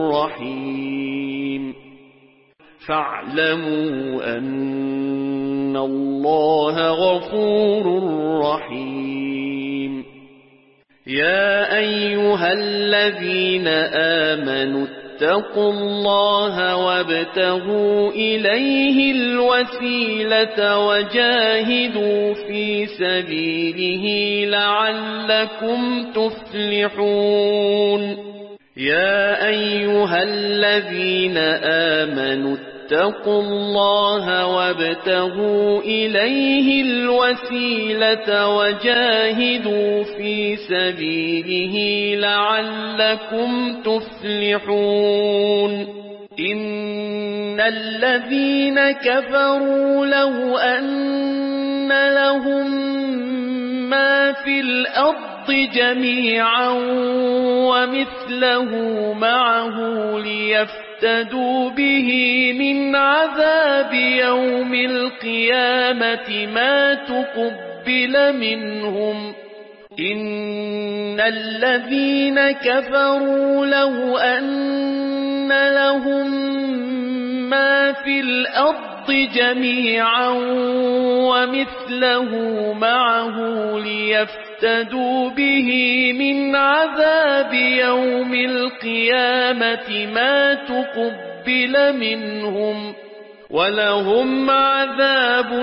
رحيم يا أيها الذين آمنوا اتقوا الله وابتغوا إليه الوسيلة وجاهدوا في سبيله لعلكم تفلحون يا أيها الذين آمنوا اتقوا الله وابتغوا إليه الوسيلة وجاهدوا في سبيله لعلكم تفلحون إن الذين كفروا لو أن لهم ما في الأرض جميعا ومثله معه ليفتدوا به من عذاب يوم القيامة ما تقبل تقبل منهم إن الذين كفروا لو أن لهم ما في الأرض جميعا ومثله معه ليفتدوا به من عذاب يوم القيامة ما تقبل منهم ولهم عذاب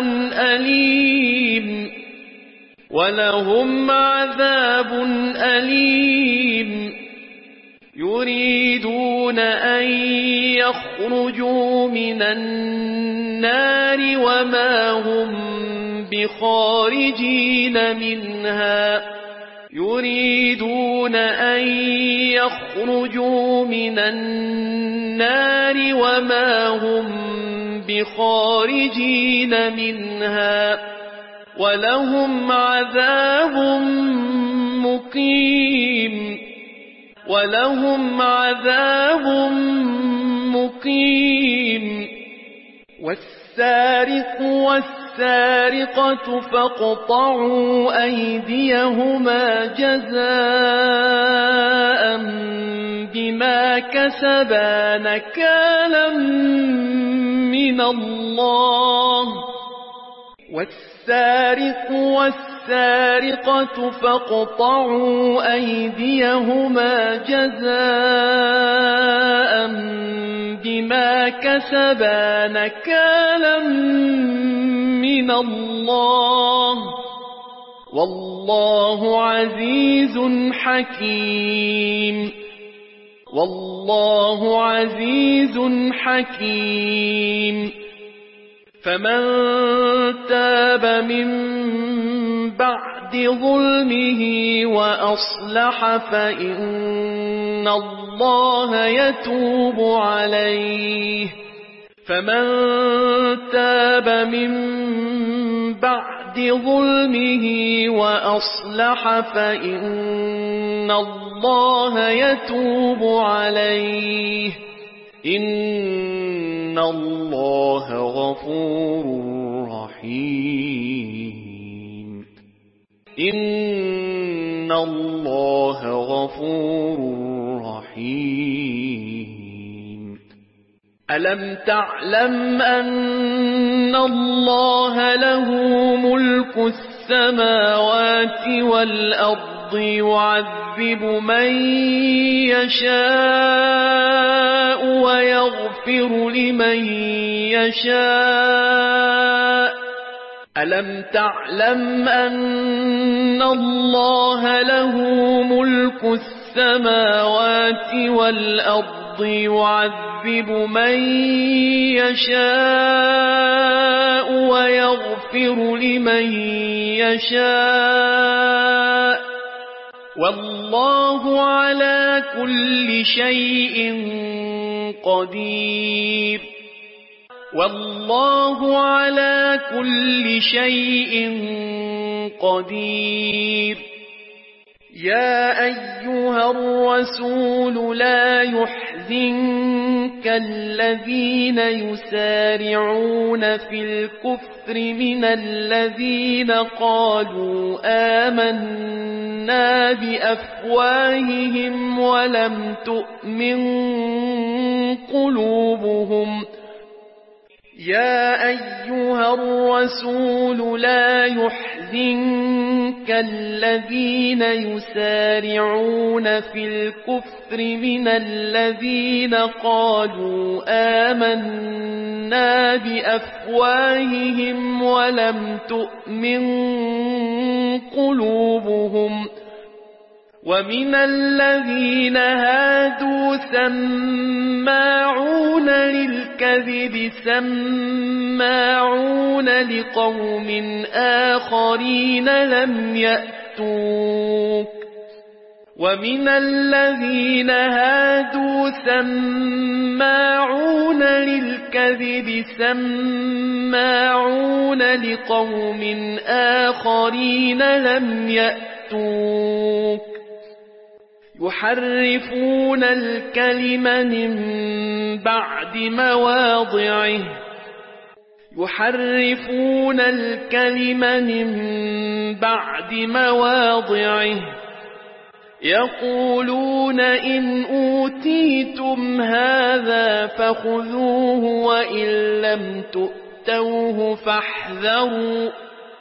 أليم يريدون أن يخرجوا من النار وما هم بخارجين منها ولهم عذاب مقيم والسارق والسارقة فاقطعوا أيديهما جزاء بما كسبا نكالا من الله والسارق والسارقة فاقطعوا أيديهما جزاء بما كسبا نكالا من الله والله عزيز حكيم فمن تاب من بعد ظلمه وأصلح فإن الله يتوب عليه إن الله غفور رحيم ألم تعلم أن الله له ملك السماوات والأرض يعذب من يشاء ويغفر لمن يشاء ألم تعلم أن الله له ملك السماوات والأرض يعذب من يشاء ويغفر لمن يشاء والله على كل شيء قدير يا أيها الرسول لا يحزنك الذين يسارعون في الكفر من الذين قالوا آمنا بأفواههم ولم تؤمن قلوبهم يا أيها الرسول لا يحزنك الذين يسارعون في الكفر من الذين قالوا آمنا بأفواههم ولم تؤمن قلوبهم ومن الذين هادوا سماعون للكذب سماعون لقوم آخرين لم يأتوك ومن الذين هادوا سماعون للكذب سماعون لقوم آخرين لم يأتوك يحرفون الكلم من بعد مواضعه بعد مواضعه يقولون إن أوتيتم هذا فخذوه وإن لم تؤتوه فاحذروا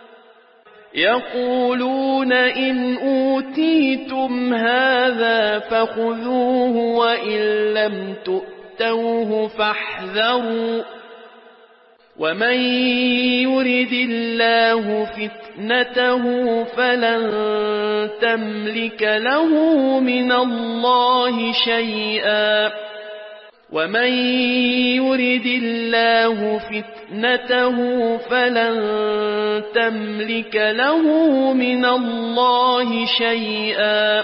يقولون إن أوتيتم هذا فخذوه وإن لم تؤتوه فاحذروا ومن يرد الله فتنته فلن تملك له من الله شيئا ومن يرد الله فتنته فلن تملك له من الله شيئا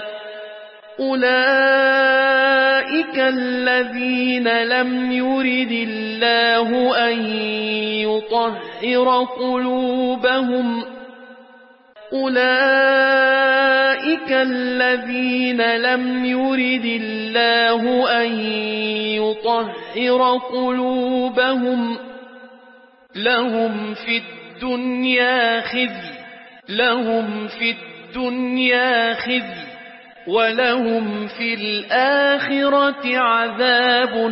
أولئك الذين لم يرد الله أن يطهر قلوبهم أولئك الذين لم يرد الله أن يطهر قلوبهم لهم في الدنيا خزي ولهم في الآخرة عذاب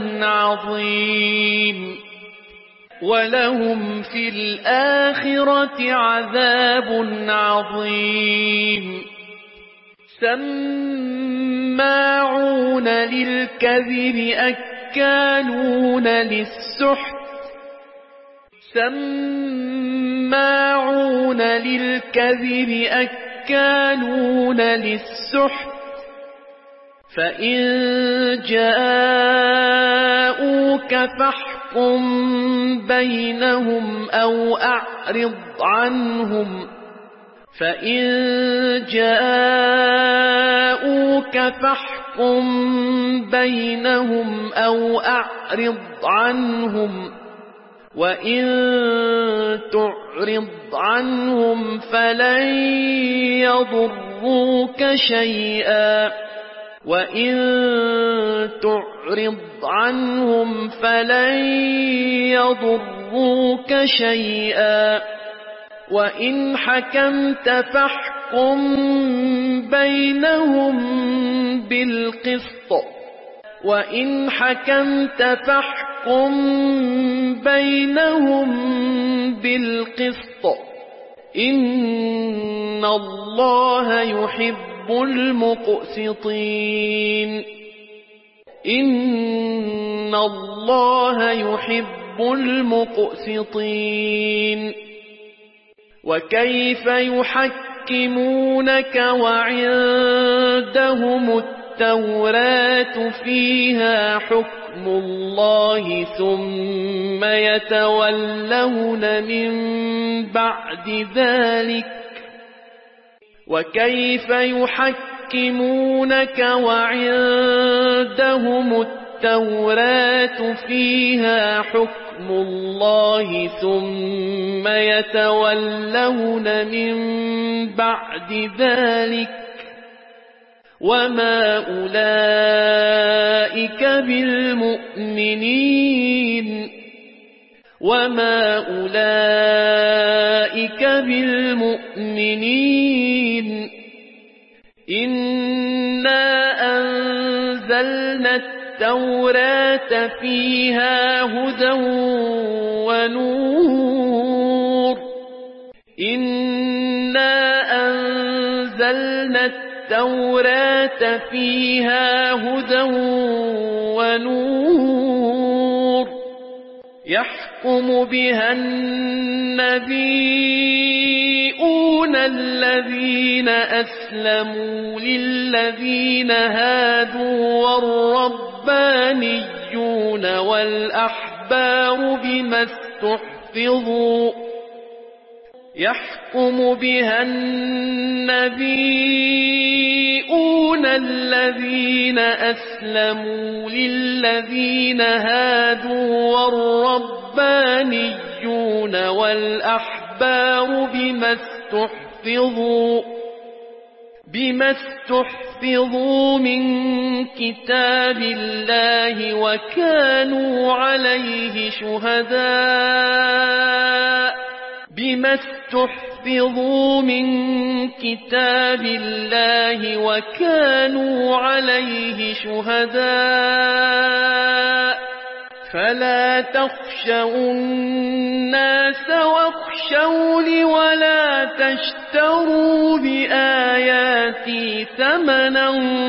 عظيم سماعون للكذب أكالون للسحت فإن جاءوك فاحكم بينهم أو أعرض عنهم وإن تعرض عنهم فلن يضروك شيئا وإن حكمت فاحكم بينهم بالقسط إن الله يحب المقسطين وكيف يحكمونك وعندهم التوراة فيها حكم الله ثم يتولون من بعد ذلك وما أولئك بالمؤمنين إنا أنزلنا التوراة فيها هدى ونور يحكم بها النبيون الذين أسلموا للذين هادوا والربانيون والأحبار بما استحفظوا من كتاب الله وكانوا عليه شهداء تحفظوا من كتاب الله وكانوا عليه شهداء فلا تخشوا الناس واخشوني ولا تشتروا بآياتي ثمنا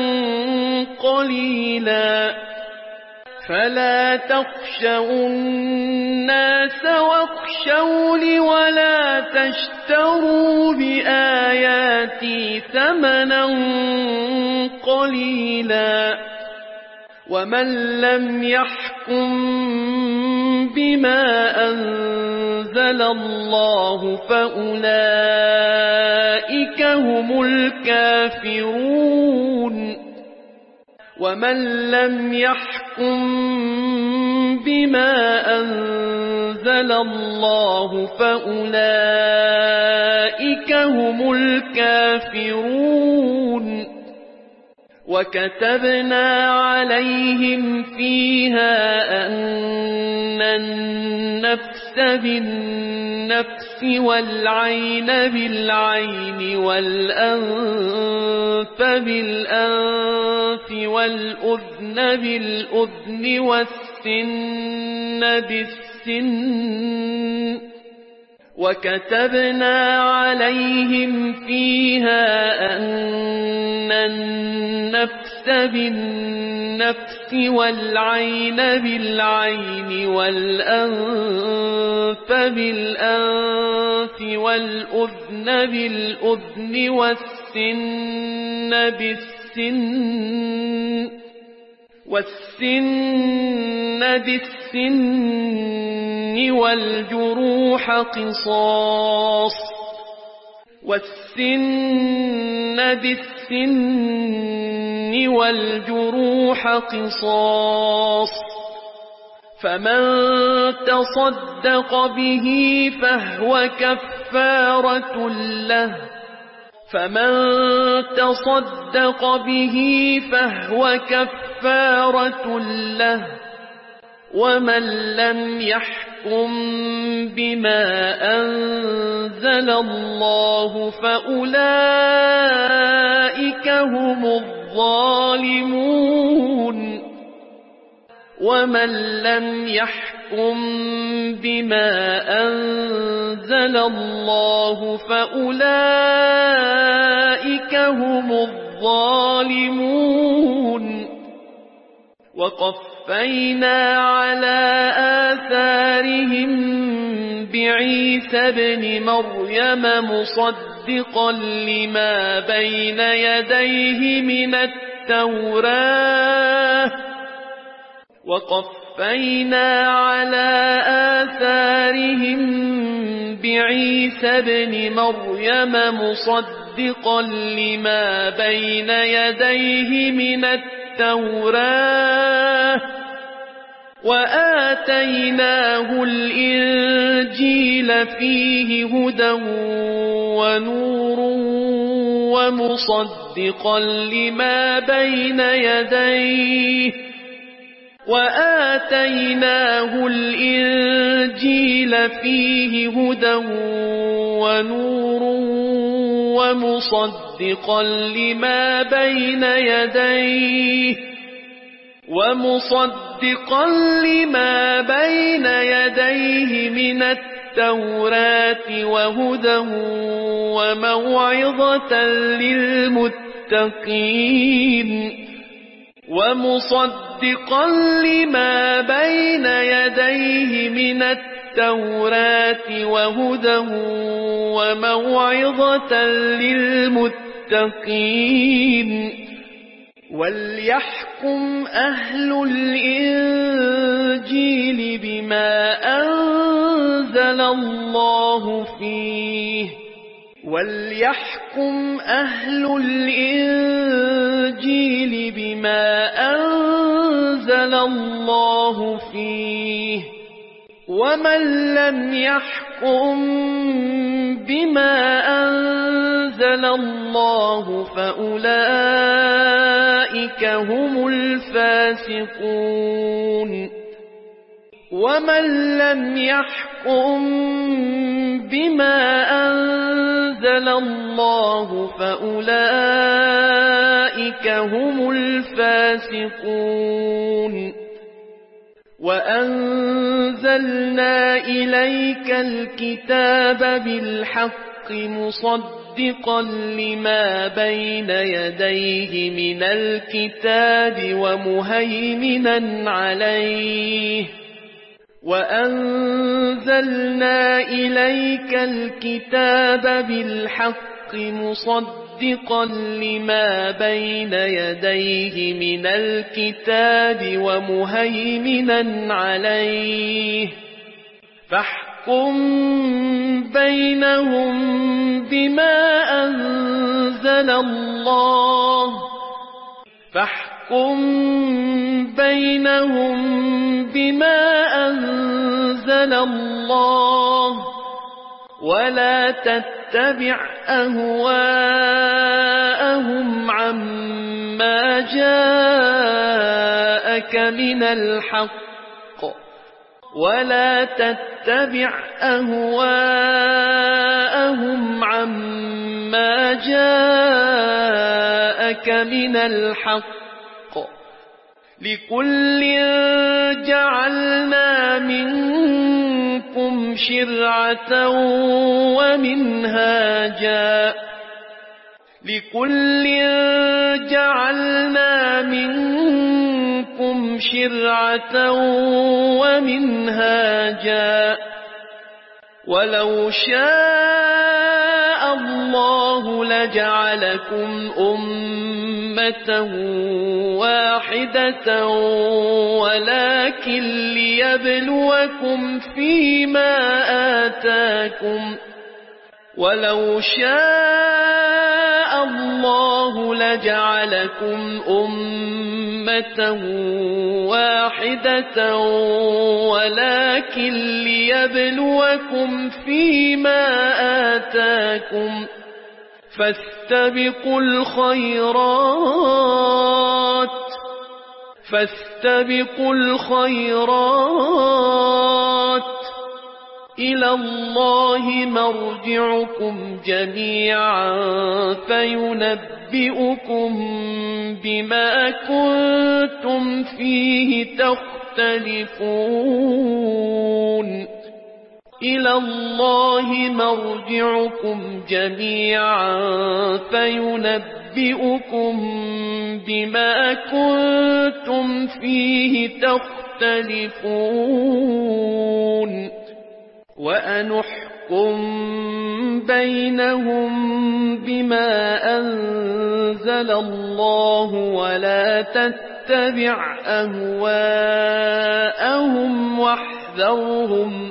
قليلا فلا تخشوا الناس واخشوني ولا تشتروا بآياتي ثمنا قليلا ومن لم يحكم بما أنزل الله فأولئك هم الكافرون ومن لم يحكم بما أنزل الله فأولئك هم الكافرون وكتبنا عليهم فيها أن النفس بالنفس والعين بالعين والأنف بالأنف والأذن بالأذن والسن بالسن وكتبنا عليهم فيها أن النفس بالنفس والعين بالعين والأنف بالأنف والأذن بالأذن والسن بالسن والجروح قصاص فمن تصدق به فهو كفارة له ومن لم يحكم بما أنزل الله فأولئك هم الظالمون ومن لم يحكم بما أنزل الله فأولئك هم الظالمون وقفينا على آثارهم بعيسى ابن مريم مصدقا لما بين يديه من التوراة وآتيناه الإنجيل فيه هدى ونور ومصدقا لما بين يديه من التوراة وهدى وموعظة للمتقين ومصدقا لما بين يديه من التوراة وهدى وموعظة للمتقين وليحكم أهل الإنجيل بما أنزل الله فيه ومن لم يحكم بما أنزل الله فأولئك هم الفاسقون ومن لم يحكم بما أنزل الله فأولئك هم الفاسقون وأنزلنا إليك الكتاب بالحق مصدقا لما بين يديه من الكتاب ومهيمنا عليه وأنزلنا إليك الكتاب بالحق مصدقا لما بين يديه من الكتاب ومهيمنا عليه فاحكم بينهم بما أنزل الله ولا تتبع أهواءهم عما جاءك من الحق لكل جعلنا منكم شرعة ومنهاجا ولو شاء الله لجعلكم أمة واحدة ولكن ليبلوكم فيما آتاكم فاستبقوا الخيرات إلى الله مرجعكم جميعا فينبئكم بما كنتم فيه تختلفون وأنحكم بينهم بما أنزل الله ولا تتبع أهواءهم واحذرهم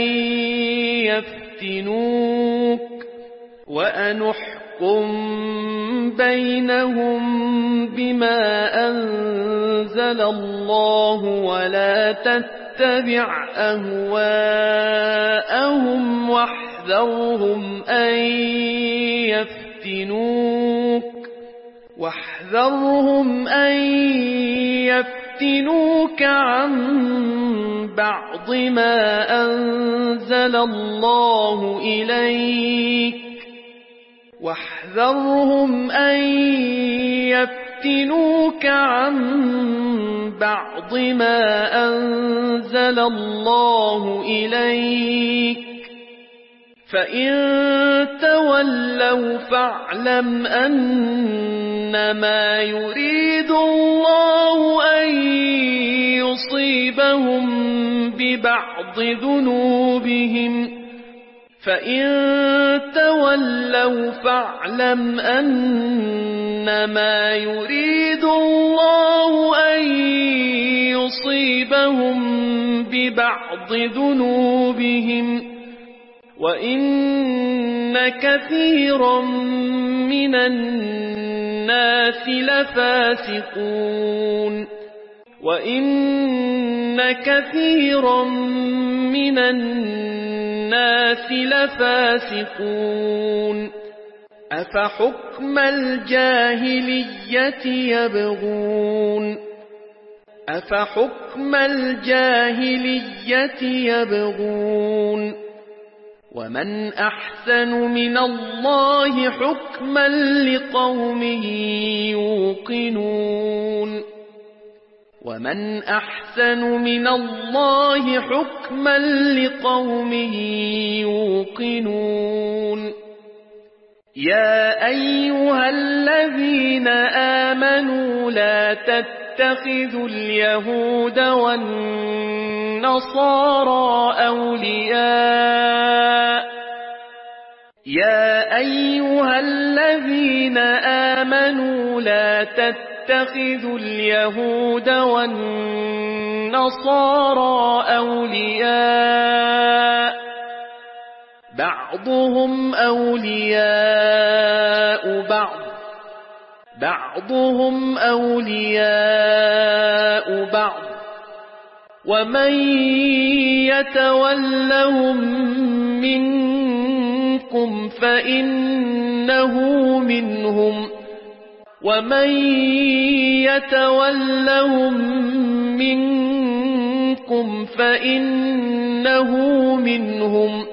أن يفتنوك عن بعض ما أنزل الله إليك فإن تولوا فاعلم أنما يريد الله أن يصيبهم ببعض ذنوبهم وإن كثيرا من الناس لفاسقون أفحكم الجاهلية يبغون أفحكم الجاهلية يبغون ومن أحسن من الله حكما لقوم يوقنون ومن أحسن من الله حكما لقوم يوقنون يا أيها الذين آمنوا لا تتخذوا اليهود والنصارى أولياء يا أيها الذين آمنوا لا تتخذوا اليهود والنصارى أولياء بعضهم أولياء بعضهم أولياء بعض ومن يتولهم منكم فإنه منهم ومن يتولهم منكم فإنه منهم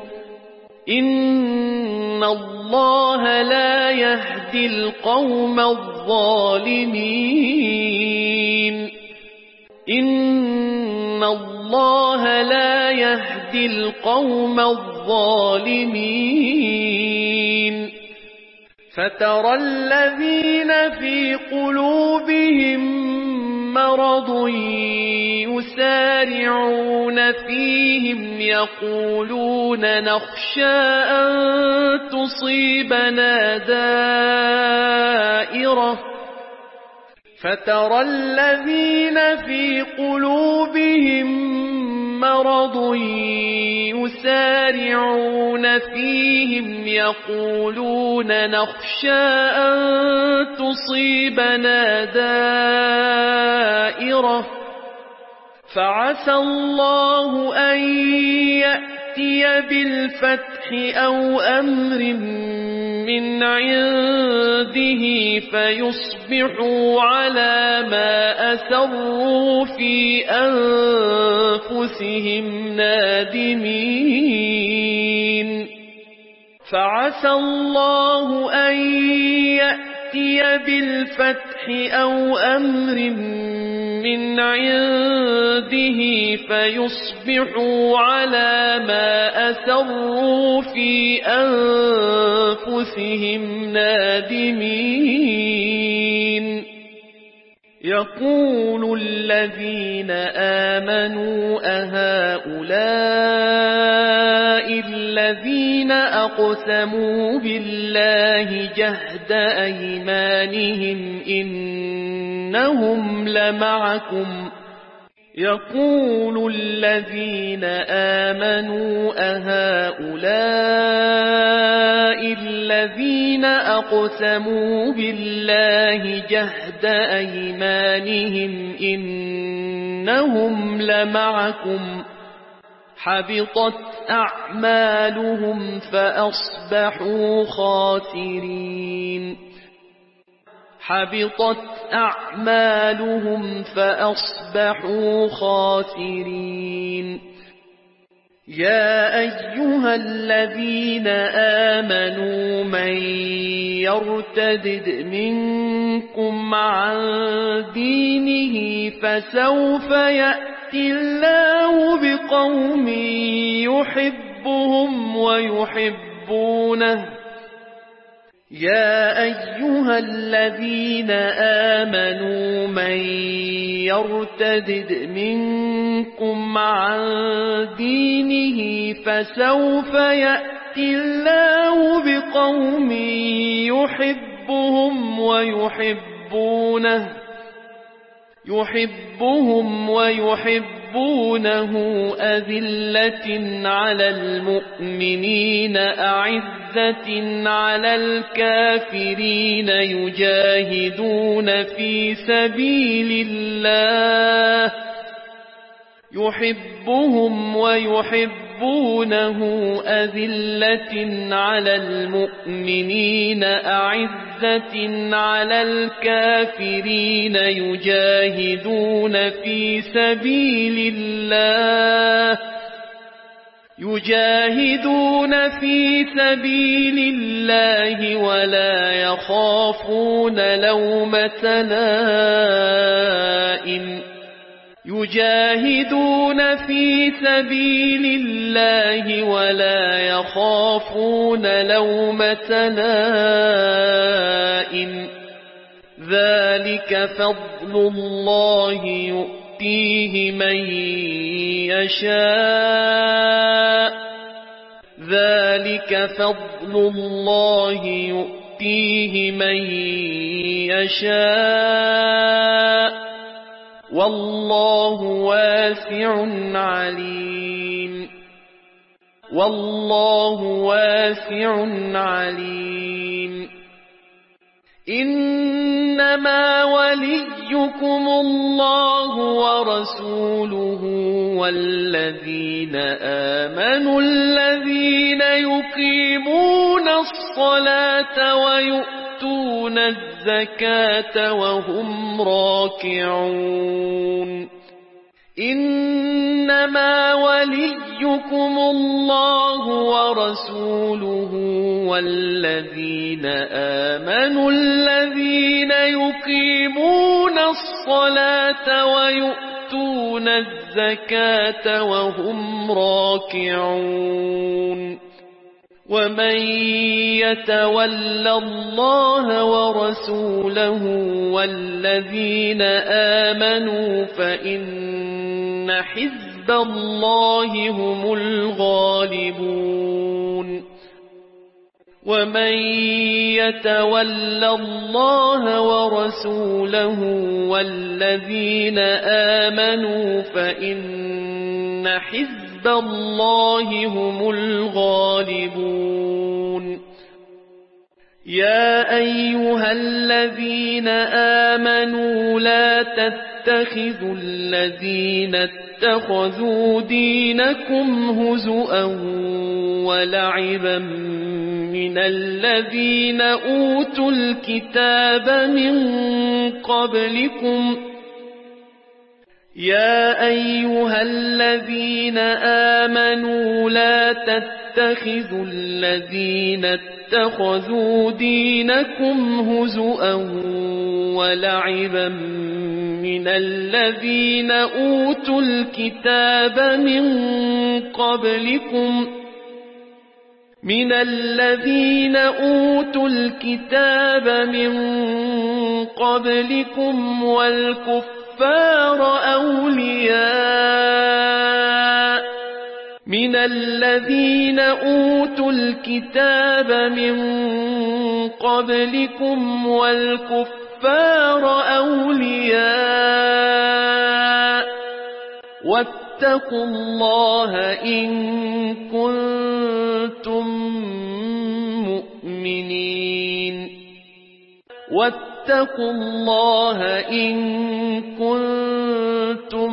إن الله لا يهدي القوم الظالمين إن الله لا يهدي القوم الظالمين فترى الذين في قلوبهم مرض يسارعون فيهم يقولون نخشى أن تصيبنا دائرة فترى الذين في قلوبهم مرض يسارعون فيهم يقولون نخشى أن تصيبنا دائرة فعسى الله أن يأتي بالفتح أو أمر من عنده فيصبحوا على ما أسروا في أنفسهم نادمين فعسى الله أن يأتي بالفتح أو أمر من عنده فيصبحوا على ما أسروا في أنفسهم نادمين يقول الذين آمنوا أهؤلاء الذين أقسموا بالله جهد أيمانهم إنهم لمعكم يقول الذين آمنوا أهؤلاء الذين أقسموا بالله جهد أيمانهم إنهم لمعكم حبطت أعمالهم فأصبحوا خاسرين حبطت أعمالهم فأصبحوا خاسرين يا أيها الذين آمنوا من يرتد منكم عن دينه فسوف يأتي الله بقوم يحبهم ويحبونه يا أيها الذين آمنوا من يرتد منكم عن دينه فسوف يأتي الله بقوم يحبهم ويحبونه أذلة على المؤمنين أعزة على الكافرين يجاهدون في سبيل الله يحبهم ويحبونه تحبونه أذلة على المؤمنين أعزة على الكافرين يجاهدون في سبيل الله ولا يخافون لومة لائم ذلك فضل الله يؤتيه من يشاء والله واسع عليم إنما وليكم الله ورسوله والذين آمنوا الذين يقيمون الصلاة ويؤتون الزكاة وهم راكعون إنما وليكم الله ورسوله والذين آمنوا الذين يقيمون الصلاة ويؤتون الزكاة وهم راكعون ومن يتول الله ورسوله والذين آمنوا فإن حزب الله هم الغالبون ومن يتول الله ورسوله والذين آمنوا فإن حزب الله هم الغالبون يا أيها الذين آمنوا لا تتخذوا الذين اتخذوا دينكم هزؤا ولعبا من الذين أوتوا الكتاب من قبلكم يا أيها الذين آمنوا لا تتخذوا الذين اتخذوا دينكم هزؤا ولعبا من الذين أوتوا الكتاب من قبلكم والكفار أولياء من الذين أوتوا الكتاب من قبلكم والكفار أولياء واتقوا الله إن كنتم مؤمنين واتقوا الله إن كنتم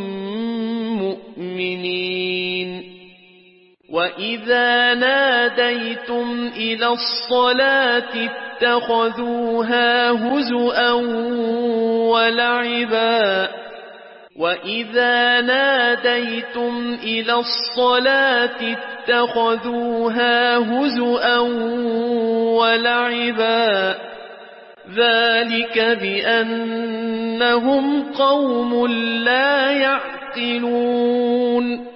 مؤمنين وإذا ناديتم إلى الصلاة اتخذوها هزؤا ولعبا وإذا ناديتم إلى الصلاة اتخذوها هزؤا ولعبا ذلك بأنهم قوم لا يعقلون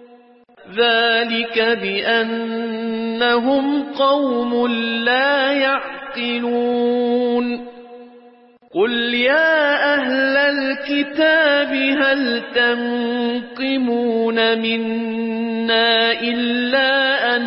قل يا أهل الكتاب هل تنقمون منا إلا أن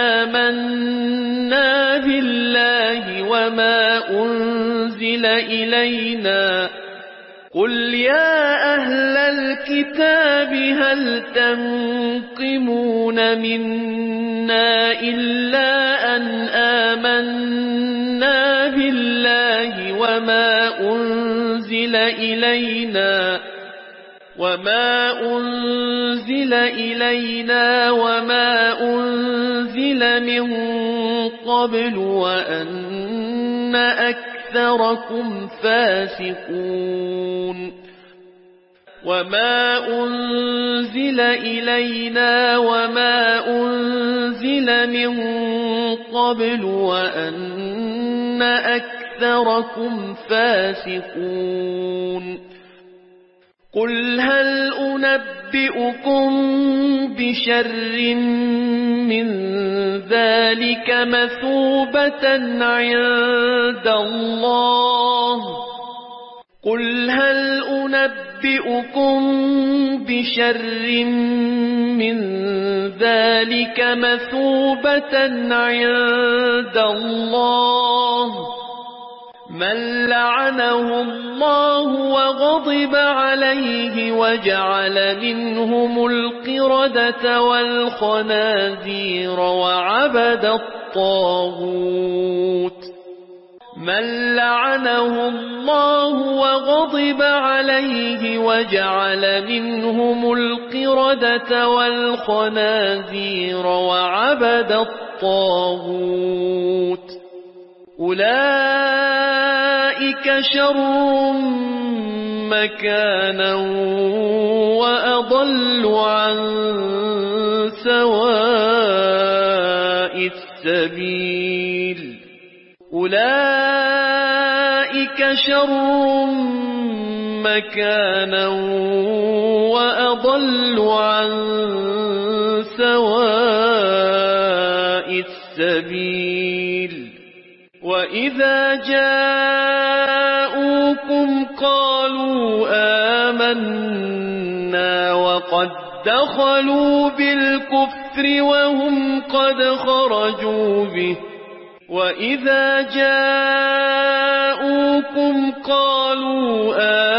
آمنا بالله وما أنزل إلينا قل يا أهل الكتاب هل تنقمون منا إلا أن آمنا بالله وما أنزل إلينا وما أنزل إلينا وما أنزل من قبل وأن أكثركم فاسقون وما أنزل إلينا وما أنزل من قبل وأن أكثركم فاسقون قل هل أنبئكم بشر من ذلك مثوبة عند الله قل هل أنبئكم بشر من ذلك مثوبة عند الله من لعنه الله وغضب عليه وجعل منهم القردة والخنازير وعبد الطاغوت من لعنه الله وغضب عليه وجعل منهم القردة والخنازير وعبد الطاغوت أولئك شر مكانا وأضل عن سواء السبيل أولئك شر مكانا وأضل عن سواء السبيل وإذا جاءوكم قالوا آمنا وقد دخلوا بالكفر وهم قد خرجوا به وإذا جاءوكم قالوا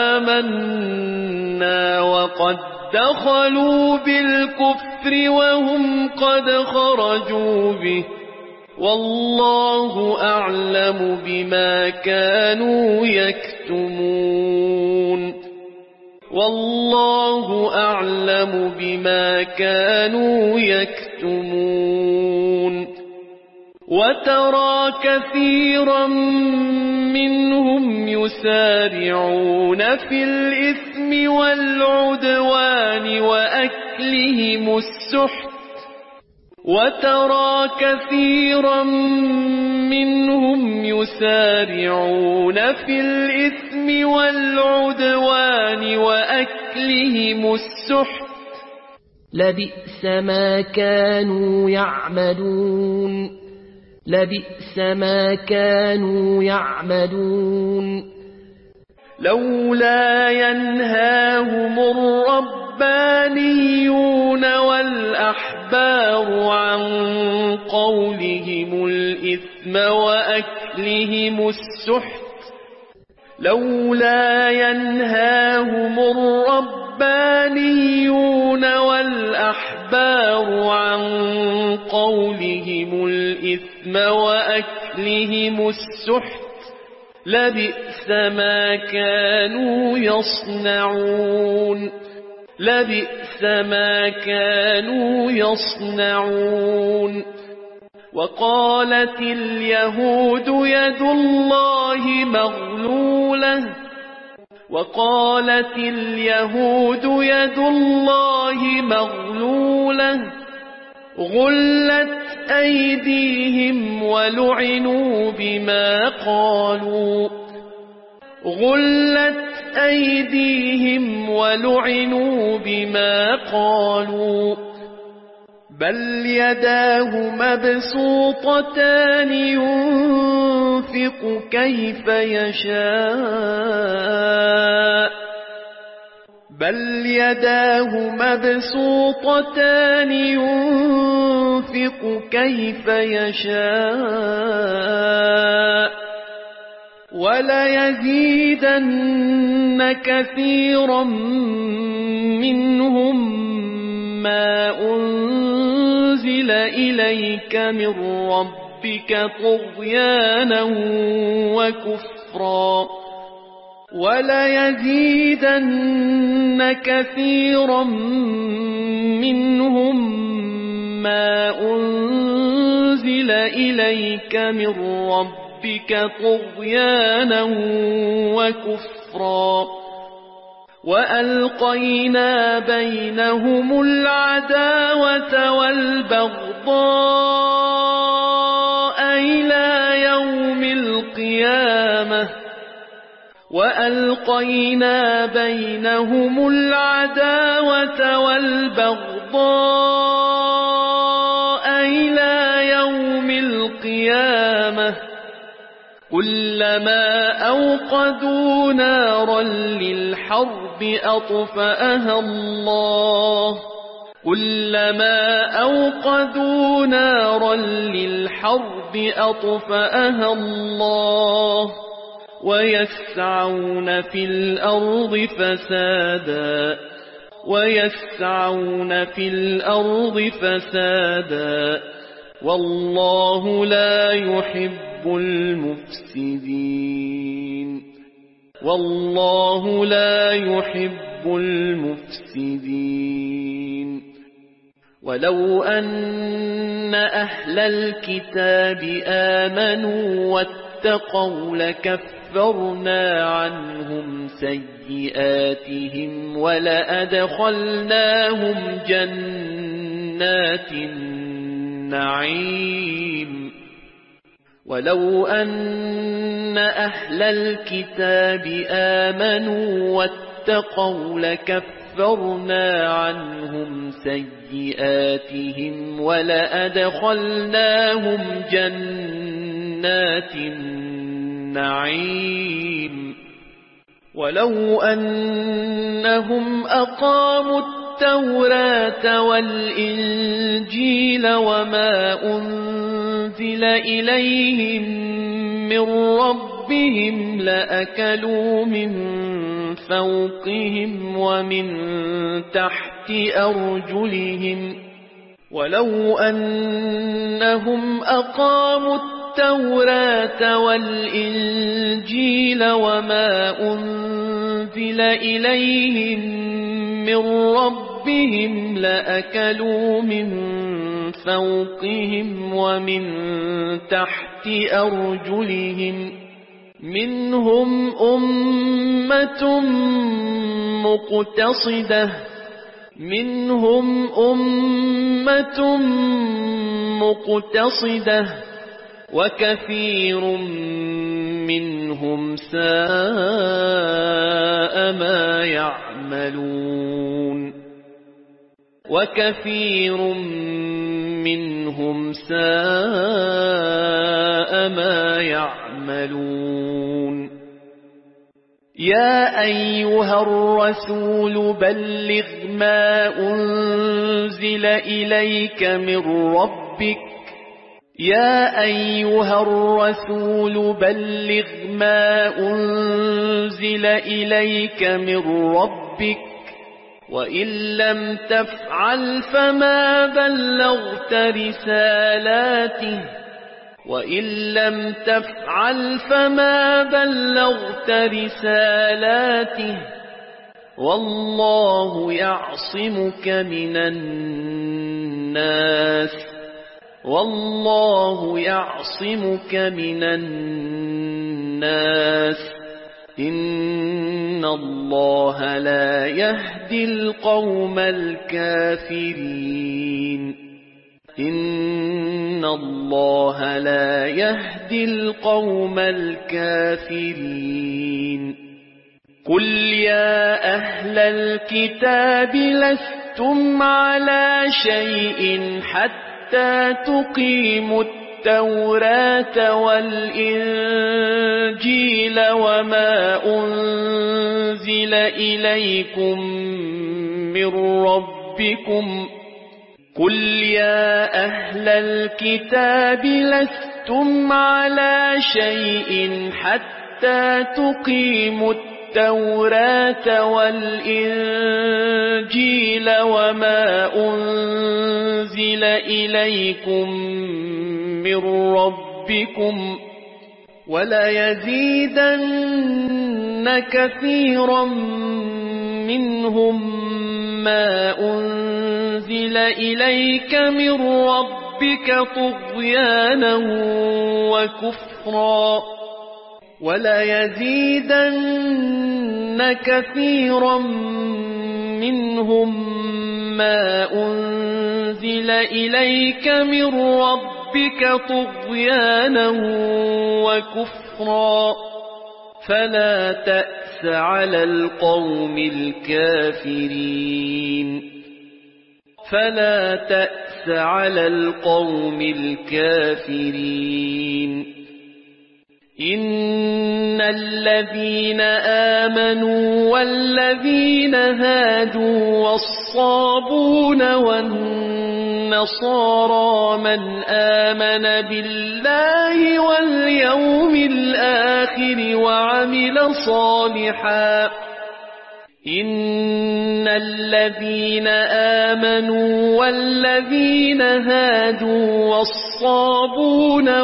آمنا وقد دخلوا بالكفر وهم قد خرجوا به والله أعلم بما كانوا يكتمون والله أعلم بما كانوا يكتمون وترى كثيرا منهم يسارعون في الإثم والعدوان وأكلهم السحت وترى كثيرا منهم يسارعون في الإثم والعدوان وأكلهم السحت لبئس ما كانوا يعملون لبئس ما كانوا يعملون لولا ينهاهم الربانيون والأحبار عن قولهم الإثم وأكلهم السحت لولا ينهاهم الربانيون والأحبار عن قولهم الإثم وأكلهم السحت لبئس ما كانوا يصنعون لبئس ما كانوا يصنعون وقالت اليهود يد الله مغلولة وقالت اليهود يد الله مغلولة غلت أيديهم ولعنوا بما قالوا غلت أيديهم ولعنوا بما قالوا بل يداه مبسوطتان ينفق كيف يشاء بل يداه مبسوطتان ينفق كيف يشاء وليزيدن كثيرا منهم ما أنزل إليك من ربك طغيانا وكفرا وليزيدن كثيرا منهم ما أنزل إليك من ربك طغيانا وكفرا وألقينا بينهم العداوة والبغضاء إلى يوم القيامة وألقينا بينهم العداوة والبغضاء إلى يوم القيامة كلما أوقدوا نارا للحرب أطفأها الله كلما أوقدوا نارا للحرب أطفأها الله ويسعون في الأرض فسادا والله لا يحب المفسدين ولو أن أهل الكتاب آمنوا واتقوا لكفرنا عنهم سيئاتهم ولأدخلناهم جنات النعيم ولو أن أهل الكتاب آمنوا واتقوا لكفرنا عنهم سيئاتهم ولأدخلناهم جنات النعيم ولو أنهم أقاموا التوراة والإنجيل وما أنزل إليهم من ربهم لأكلوا من فوقهم ومن تحت أرجلهم ولو أنهم أقاموا التوراة والإنجيل وما أنزل إليهم من ربهم لأكلوا من فوقهم ومن تحت أرجلهم منهم أمة مقتصدة وكثير منهم ساء ما يعملون يا أيها الرسول بلغ ما أنزل إليك من ربك وإن لم تفعل فما بلغت رسالاته والله يعصمك من الناس إن الله لا يهدي القوم الكافرين قل يا أهل الكتاب لستم على شيء حتى تقيموا التوراة والإنجيل وما أنزل إليكم من ربكم قل يا أهل الكتاب لستم على شيء حتى تقيموا التوراة والإنجيل وما أنزل إليكم من ربكم وليزيدن كثيرا منهم ما أنزل إليك من ربك طغيانا وكفرا وليزيدن كثيرا منهم ما أنزل إليك من ربك طغيانا وكفرا فلا تأس على القوم الكافرين فلا تأس على القوم الكافرين إن الذين آمنوا والذين هادوا والصابون والنصارى من آمن بالله واليوم الآخر وعمل صالحا إن الذين آمنوا والذين هادوا والصابون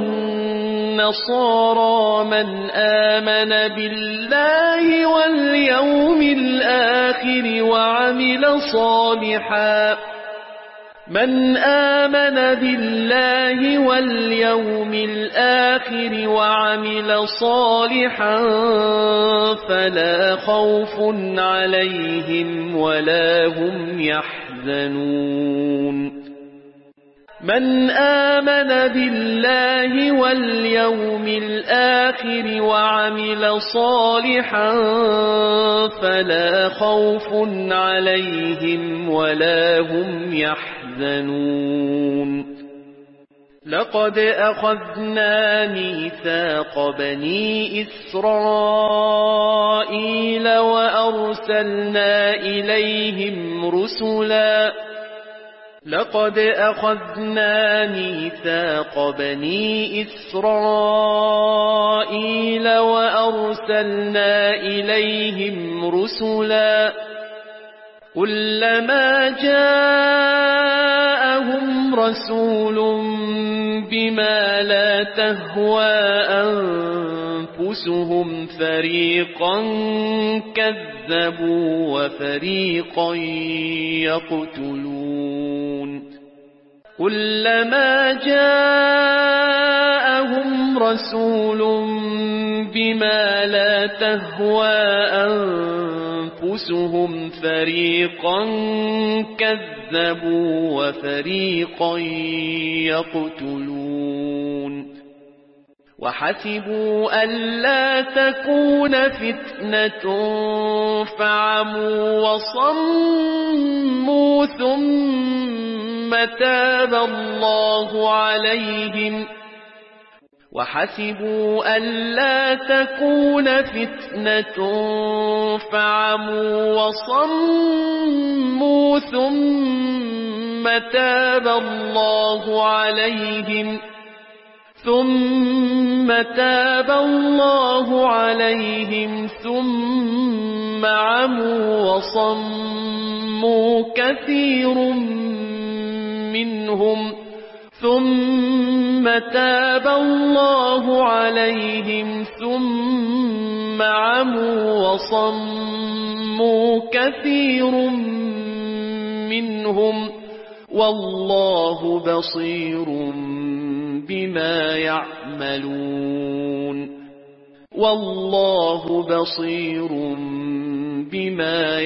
والنصارى من آمن بالله واليوم الآخر وعمل صالحا من آمن بالله واليوم الآخر وعمل صالحا فلا خوف عليهم ولا هم يحزنون من آمن بالله واليوم الآخر وعمل صالحا فلا خوف عليهم ولا هم يحزنون لقد أخذنا ميثاق بني إسرائيل وأرسلنا إليهم رسلا لقد أخذنا ميثاق بني إسرائيل وأرسلنا إليهم رسلا كلما جاءهم رسول بما لا تهوى أنفسهم فريقا كذبوا وفريقا يقتلون كلما جاءهم رسول بما لا تهوى أنفسهم فريقا كذبوا وفريقا يقتلون وحسبوا ألا تكون فتنة فعموا وصموا ثم تاب الله عليهم وحسبوا ألا تكون فتنة فعموا وصموا ثم تاب الله عليهم ثم عموا وصموا كثير منهم ثم تاب الله عليهم ثم عموا وصموا كثير منهم والله بصير بما يعملون والله بصير بما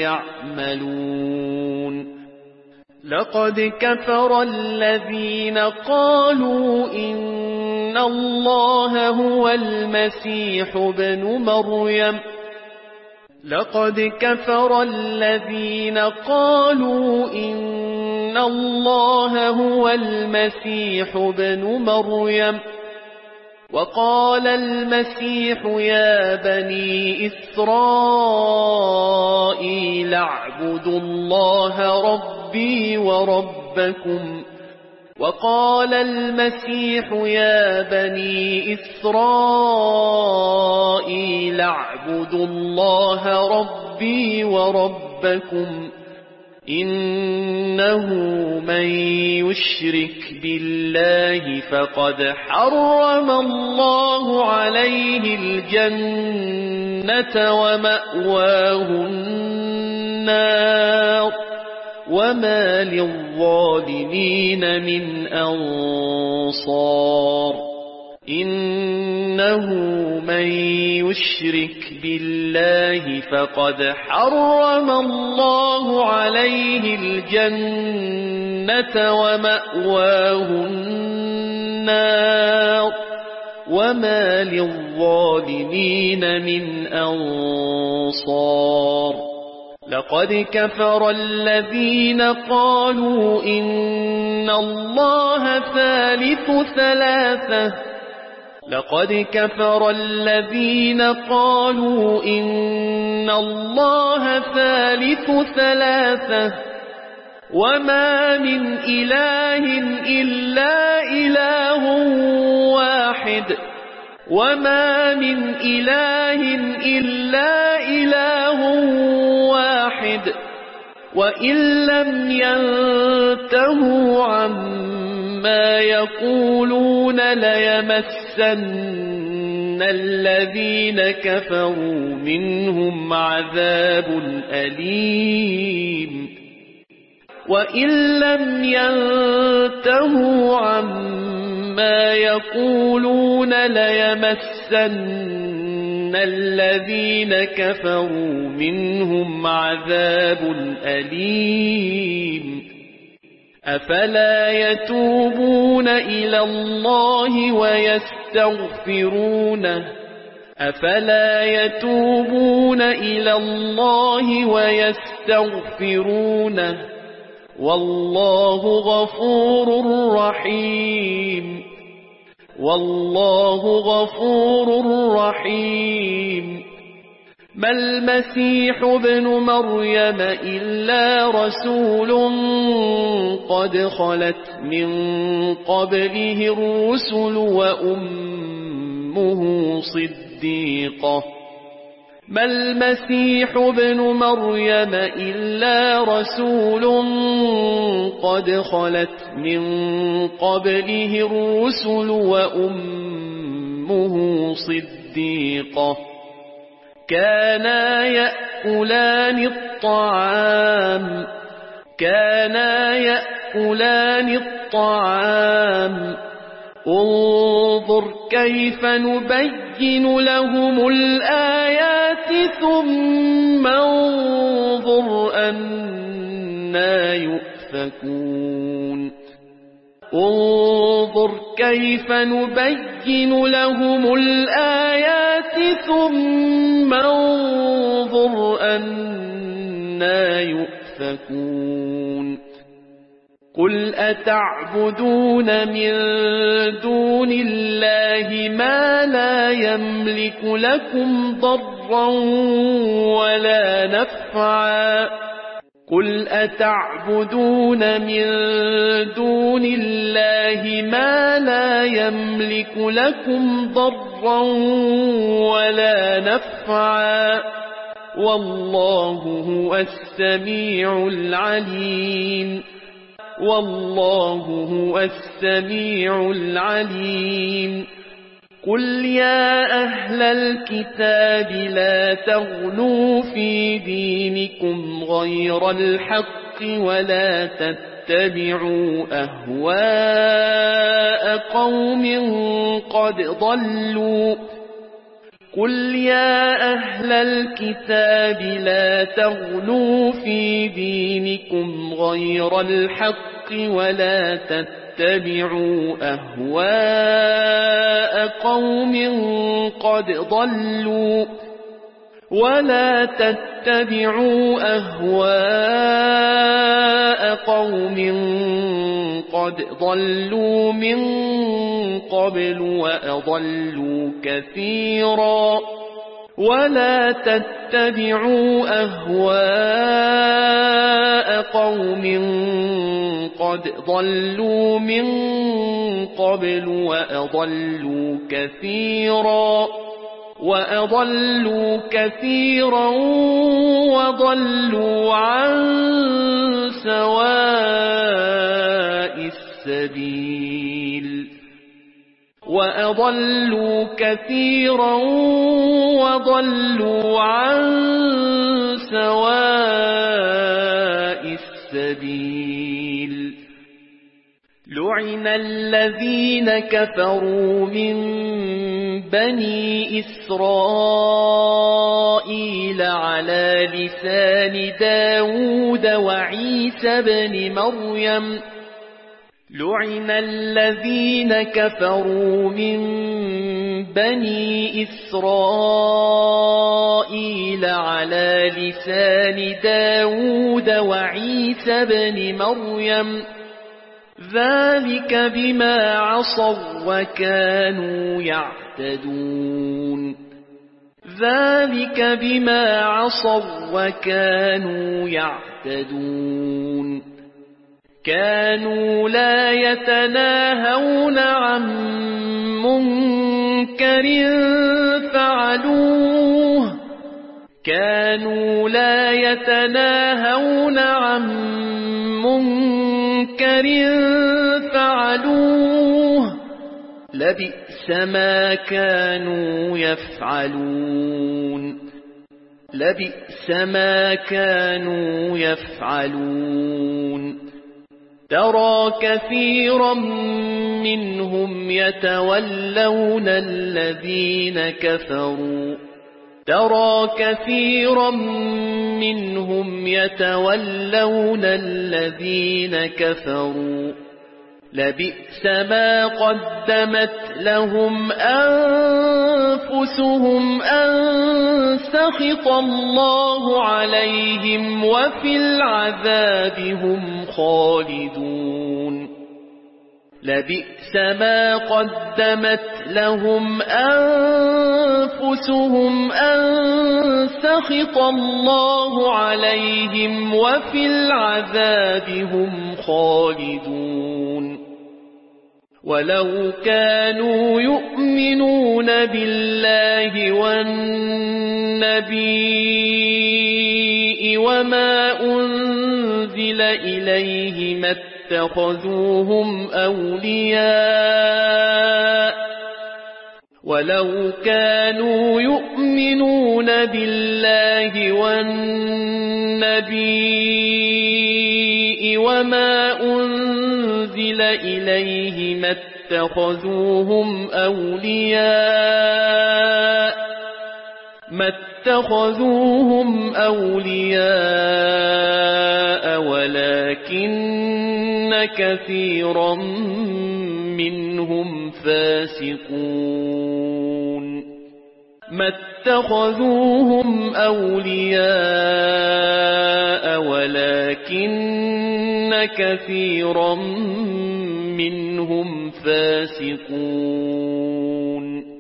يعملون لقد كفر الذين قالوا إن الله هو المسيح ابن مريم لقد كفر الذين قالوا إن الله هو المسيح ابن مريم وقال المسيح يا بني إسرائيل اعبدوا الله ربي وربكم وقال المسيح يا بني إسرائيل اعبدوا الله ربي وربكم إنه من يشرك بالله فقد حرم الله عليه الجنة ومأواه النار وما للظالمين من أنصار إنه من يشرك بالله فقد حرم الله عليه الجنة ومأواه النار وما للظالمين من أنصار لقد كفر الذين قالوا إن الله ثالث ثلاثة لقد كفر الذين قالوا إن الله ثالث ثلاثة وما من إله إلا إله واحد وما من إله إلا إله واحد وإن لم ينتهوا عما يقولون ليمسن الذين كفروا منهم عذاب أليم وإن لم ينتهوا عما يقولون ليمسن الذين كفروا منهم عذاب أليم أفلا يتوبون إلى الله ويستغفرونه أفلا يتوبون إلى الله ويستغفرونه والله غفور رحيم والله غفور رحيم ما المسيح ابن مريم إلا رسول قد خلت من قبله الرسل وأمه صديقة ما المسيح ابن مريم إلا رسول قد خلت من قبله الرسل وأمه صديقة كانا يأكلان الطعام انظر كيف نبين لهم الآيات ثم انظر أنى يؤفكون انظر كيف نبين لهم الآيات ثم انظر أنى يؤفكون قل أتعبدون من دون الله ما لا يملك لكم ضرا ولا نفعا قل أتعبدون من دون الله ما لا يملك لكم ضرا ولا نفعا والله هو السميع العليم والله هو السميع العليم قل يا أهل الكتاب لا تغلوا في دينكم غير الحق ولا تتبعوا أهواء قوم قد ضلوا قل يا أهل الكتاب لا تغلوا في دينكم غير الحق ولا تتبعوا أهواء قوم قد ضلوا ولا تتبعوا أهواء قوم قد ضلوا من قبل وأضلوا كثيرا ولا تتبعوا أهواء قوم قد ضلوا من قبل وأضلوا كثيرا وضلوا عن سواء السبيل وأضلوا كثيرا وضلوا عن سواء السبيل لعن الذين كفروا من بني إسرائيل على لسان داود وعيسى بن مريم لعن الذين كفروا من بني إسرائيل على لسان داود وعيسى بن مريم ذلك بما عصوا وكانوا يعتدون ذلك بما عصوا وكانوا يعتدون كانوا لا يتناهون عن منكر فعلوه كانوا لا يتناهون عن منكر فعلوه لبئس ما كانوا يفعلون لبئس ما كانوا يفعلون ترى كثيرا منهم يتولون الذين كفروا ترى كثيرا منهم يتولون الذين كفروا لبئس ما قدمت لهم أنفسهم أن سخط الله عليهم وفي العذاب هم خالدون لبئس ما قدمت لهم أنفسهم أن سخط الله عليهم وفي العذاب هم خالدون ولو كانوا يؤمنون بالله والنبي وما أنزل إليه ما اتخذوهم أولياء ولو كانوا يؤمنون بالله والنبي وما أنزل إليه ما اتخذوهم أولياء ولكن كثيرا منهم فاسقون ما اتخذوهم أولياء ولكن كثيرا منهم فاسقون